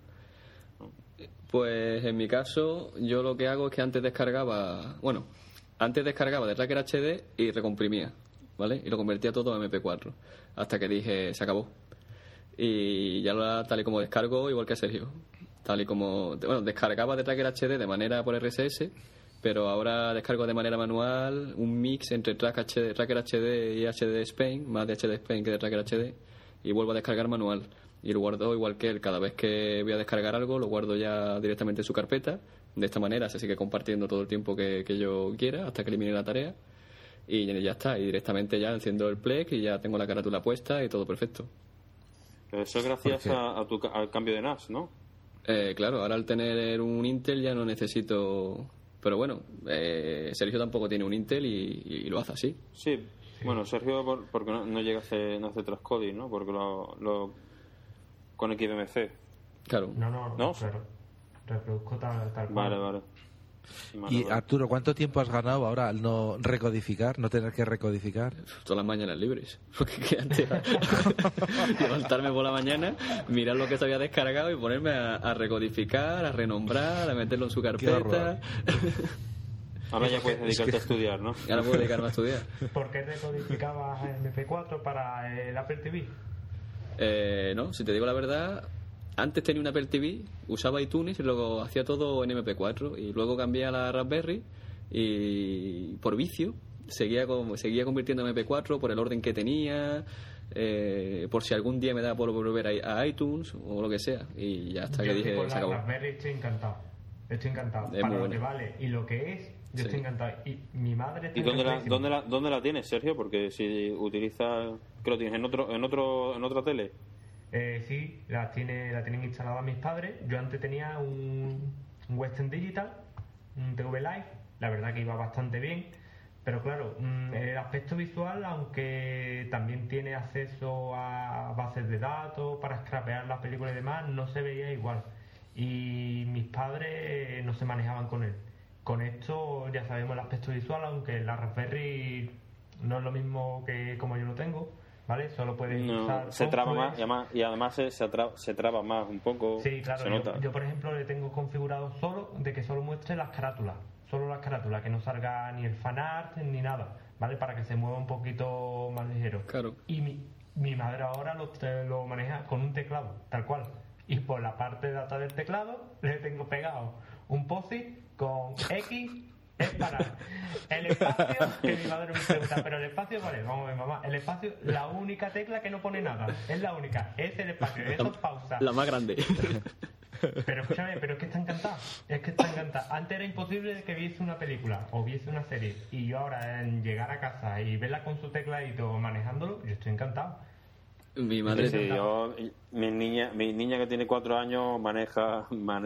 Pues en mi caso, yo lo que hago es que antes descargaba de Tracker HD y recomprimía, ¿vale? Y lo convertía todo a MP4, hasta que dije, se acabó. Y ya tal y como descargo, igual que Sergio, descargaba de Tracker HD de manera por RSS, pero ahora descargo de manera manual un mix entre Tracker HD y HD Spain, más de HD Spain que de Tracker HD, y vuelvo a descargar manual. Y lo guardo igual que él. Cada vez que voy a descargar algo, lo guardo ya directamente en su carpeta, De esta manera se sigue compartiendo todo el tiempo que yo quiera hasta que elimine la tarea y ya está. Y directamente ya enciendo el Plex y ya tengo la carátula puesta y todo perfecto. Eso es gracias al cambio de NAS, ¿no? Claro, ahora al tener un Intel ya no necesito... Pero bueno, Sergio tampoco tiene un Intel y lo hace así. Sí, bueno, Sergio porque no llega no hace transcoding, ¿no? Porque lo con XBMC. Claro. No, claro. Reproduzco tal cual. Vale. Y Arturo, ¿cuánto tiempo has ganado ahora al no tener que recodificar? Todas las mañanas libres. Porque antes levantarme por la mañana, mirar lo que se había descargado y ponerme a recodificar, a renombrar, a meterlo en su carpeta. Ahora ya puedes dedicarte a estudiar, ¿no? Ahora puedo dedicarme a estudiar. ¿Por qué recodificabas MP4 para el Apple TV? No, si te digo la verdad, antes tenía un Apple TV, usaba iTunes y luego hacía todo en MP4 y luego cambié a la Raspberry y por vicio seguía convirtiendo en MP4 por el orden que tenía, por si algún día me da por volver a iTunes o lo que sea, y ya hasta que dije con se la acabó. Raspberry estoy encantado Es para muy lo buena. que vale y lo que es, yo estoy encantado. Y mi madre está ¿Y dónde la tienes, Sergio? Porque si utilizas, ¿qué lo tienes en otra tele? Sí, la tienen instalada mis padres. Yo antes tenía un Western Digital, un TV Live, la verdad que iba bastante bien, pero claro, el aspecto visual, aunque también tiene acceso a bases de datos para scrapear las películas y demás, no se veía igual. Y mis padres no se manejaban con él. Con esto ya sabemos el aspecto visual, aunque la Raspberry no es lo mismo que como yo lo tengo, ¿vale? Solo puedes usar se traba software. más y además se traba más un poco. Sí, claro. Se nota. Yo por ejemplo le tengo configurado que solo muestre las carátulas, que no salga ni el fanart ni nada, ¿vale? Para que se mueva un poquito más ligero. Claro. Y mi madre ahora lo maneja con un teclado, tal cual. Y por la parte de data del teclado le tengo pegado un POSIT con X es para el espacio, que mi madre me pregunta, pero el espacio, vale, vamos a ver, mamá, el espacio, la única tecla que no pone nada, es la única, es el espacio, eso es pausa. La más grande. Pero escúchame, pero es que está encantada, Antes era imposible que viese una película o viese una serie, y yo ahora en llegar a casa y verla con su tecladito manejándolo, yo estoy encantado. Mi madre... Sí, mi niña que tiene 4 años maneja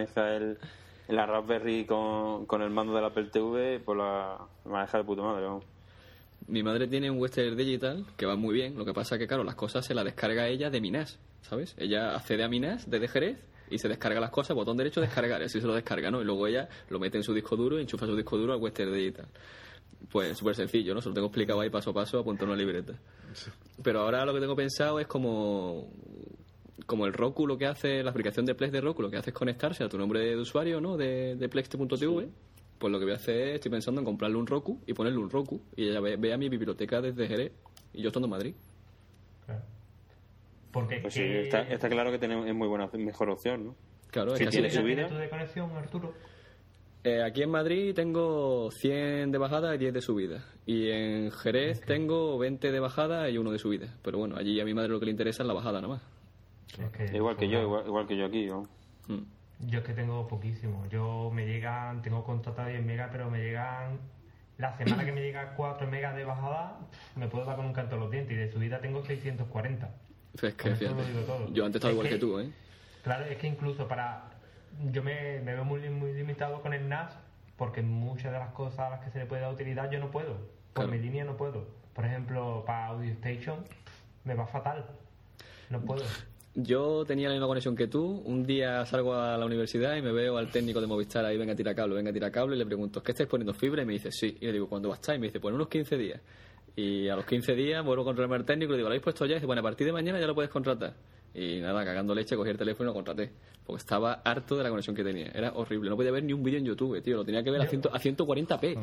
la Raspberry con el mando del Apple TV, pues la maneja de puta madre, vamos. Mi madre tiene un Western Digital que va muy bien, lo que pasa que claro, las cosas se las descarga ella de mi NAS, ¿sabes? Ella accede a mi NAS desde Jerez y se descarga las cosas, botón derecho descargar, y así se lo descarga, ¿no? Y luego ella lo mete en su disco duro y enchufa su disco duro al Western Digital. Pues súper sencillo, ¿no? Se lo tengo explicado ahí paso a paso, apuntado en una libreta. Pero ahora lo que tengo pensado es como el Roku, lo que hace, la aplicación de Plex de Roku, lo que hace es conectarse a tu nombre de usuario, ¿no? De Plex.tv. Sí. Pues lo que voy a hacer es, estoy pensando en comprarle un Roku y ponerle un Roku y ella vea mi biblioteca desde Jerez y yo estando en Madrid. Claro. Porque pues sí, está claro que es muy buena, mejor opción, ¿no? Claro, si es que tiene así. subida. ¿Tú de conexión, Arturo? Aquí en Madrid tengo 100 de bajada y 10 de subida. Y en Jerez tengo 20 de bajada y 1 de subida. Pero bueno, allí a mi madre lo que le interesa es la bajada nada más. Igual que yo aquí, ¿no? Yo es que tengo poquísimo. Tengo contratado 10 megas, pero me llegan... La semana que me llega 4 megas de bajada, me puedo dar con un canto a los dientes. Y de subida tengo 640. Es que, fíjate, yo antes estaba igual que tú, ¿eh? Claro, es que incluso yo me veo muy limitado con el NAS, porque muchas de las cosas a las que se le puede dar utilidad yo no puedo. Por mi línea no puedo. Por ejemplo, para Audio Station me va fatal. No puedo. Yo tenía la misma conexión que tú. Un día salgo a la universidad y me veo al técnico de Movistar ahí, venga a tirar cable, y le pregunto, ¿es que estáis poniendo fibra? Y me dice, sí. Y le digo, ¿cuándo va a estar? Y me dice, pues en unos 15 días. Y a los 15 días vuelvo a contratarme al técnico y le digo, ¿lo habéis puesto ya? Y dice, bueno, a partir de mañana ya lo puedes contratar. Y nada, cagando leche, cogí el teléfono y lo contraté. Porque estaba harto de la conexión que tenía. Era horrible. No podía ver ni un vídeo en YouTube, tío. Lo tenía que ver a 140p.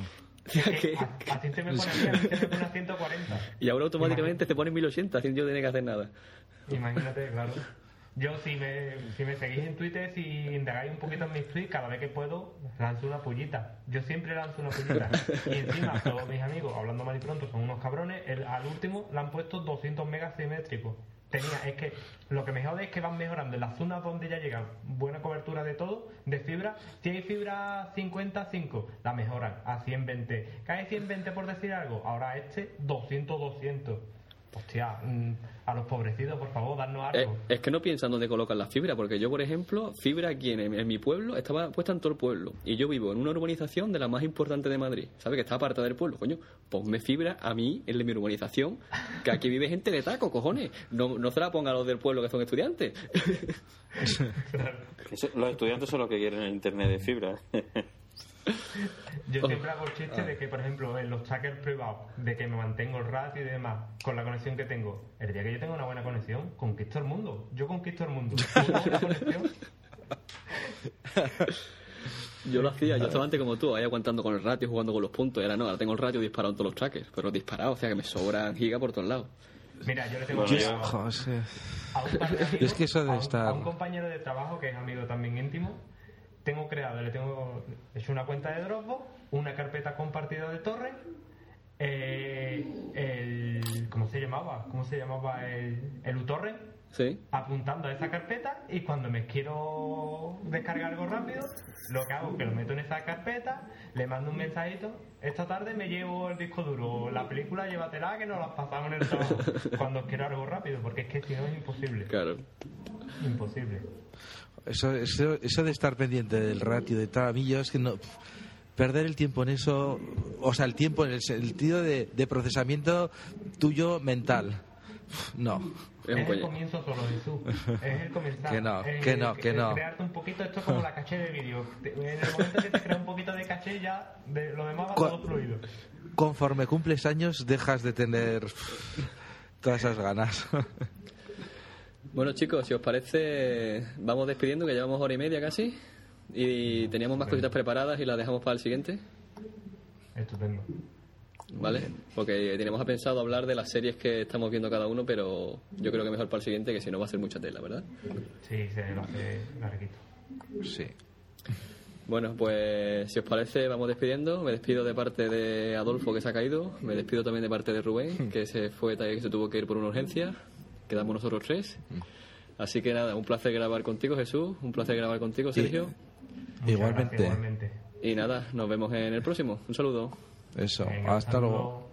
A ti te me pone a 140. Y ahora automáticamente te pone en 1080, sin yo tener que hacer nada. Imagínate, claro. Yo, si me seguís en Twitter, si indagáis un poquito en mis tweets, cada vez que puedo, lanzo una pullita. Yo siempre lanzo una pullita. Y encima, todos mis amigos, hablando mal y pronto, son unos cabrones. Al último le han puesto 200 megas simétricos. Es que lo que me jode es que van mejorando en las zonas donde ya llega buena cobertura de todo, de fibra. Si hay fibra 50-5, la mejoran a 120. Cae 120 por decir algo, ahora 200-200. Hostia, a los pobrecitos, por favor, darnos algo. Es que no piensan dónde colocan la fibra, porque yo, por ejemplo, fibra aquí en mi pueblo estaba puesta en todo el pueblo. Y yo vivo en una urbanización de la más importante de Madrid. ¿Sabes? Que está apartada del pueblo. Coño, ponme fibra a mí, en mi urbanización, que aquí vive gente de taco, cojones. No se la ponga a los del pueblo que son estudiantes. Los estudiantes son los que quieren el internet de fibra. Yo siempre hago el chiste de que, por ejemplo, en los trackers privados, de que me mantengo el ratio y demás, con la conexión que tengo. El día que yo tenga una buena conexión, conquisto el mundo. Yo conquisto el mundo. ¿Tengo una conexión? Yo lo hacía, yo estaba antes como tú, ahí aguantando con el ratio, jugando con los puntos. Y ahora tengo el ratio disparado en todos los trackers, pero disparado, o sea que me sobran gigas por todos lados. Mira, yo le tengo es que eso de estar... a un compañero de trabajo que es amigo también íntimo. Tengo creado, hecho una cuenta de Dropbox, una carpeta compartida de torrent, ¿cómo se llamaba? El uTorrent. Sí. Apuntando a esa carpeta, y cuando me quiero descargar algo rápido, lo que hago es que lo meto en esa carpeta, le mando un mensajito: esta tarde me llevo el disco duro, la película llévatela que nos la pasamos en el trabajo. Cuando quiero algo rápido, porque es que si no es imposible. Claro. Imposible. Eso de estar pendiente del ratio, de tal, a mí yo es que no... Perder el tiempo en eso, o sea, el tiempo en el sentido de procesamiento tuyo mental. No. Es el comienzo solo, Jesús. Es el comenzar. Que no. Crearte un poquito, esto es como la caché de vídeo. En el momento que te crea un poquito de caché, ya lo demás va todo fluido. Conforme cumples años, dejas de tener todas esas ganas. Bueno, chicos, si os parece, vamos despidiendo, que llevamos hora y media casi. Y teníamos más cositas preparadas y las dejamos para el siguiente. Estupendo. ¿Vale? Porque teníamos pensado hablar de las series que estamos viendo cada uno, pero yo creo que mejor para el siguiente, que si no va a ser mucha tela, ¿verdad? Sí, se lo hace larguito. Sí. Bueno, pues si os parece, vamos despidiendo. Me despido de parte de Adolfo, que se ha caído. Me despido también de parte de Rubén, que se fue, que se tuvo que ir por una urgencia. Quedamos nosotros tres. Así que nada, un placer grabar contigo, Jesús. Un placer grabar contigo, Sergio. Igualmente. Gracias, igualmente. Y nada, nos vemos en el próximo. Un saludo. Eso, Venga, hasta luego.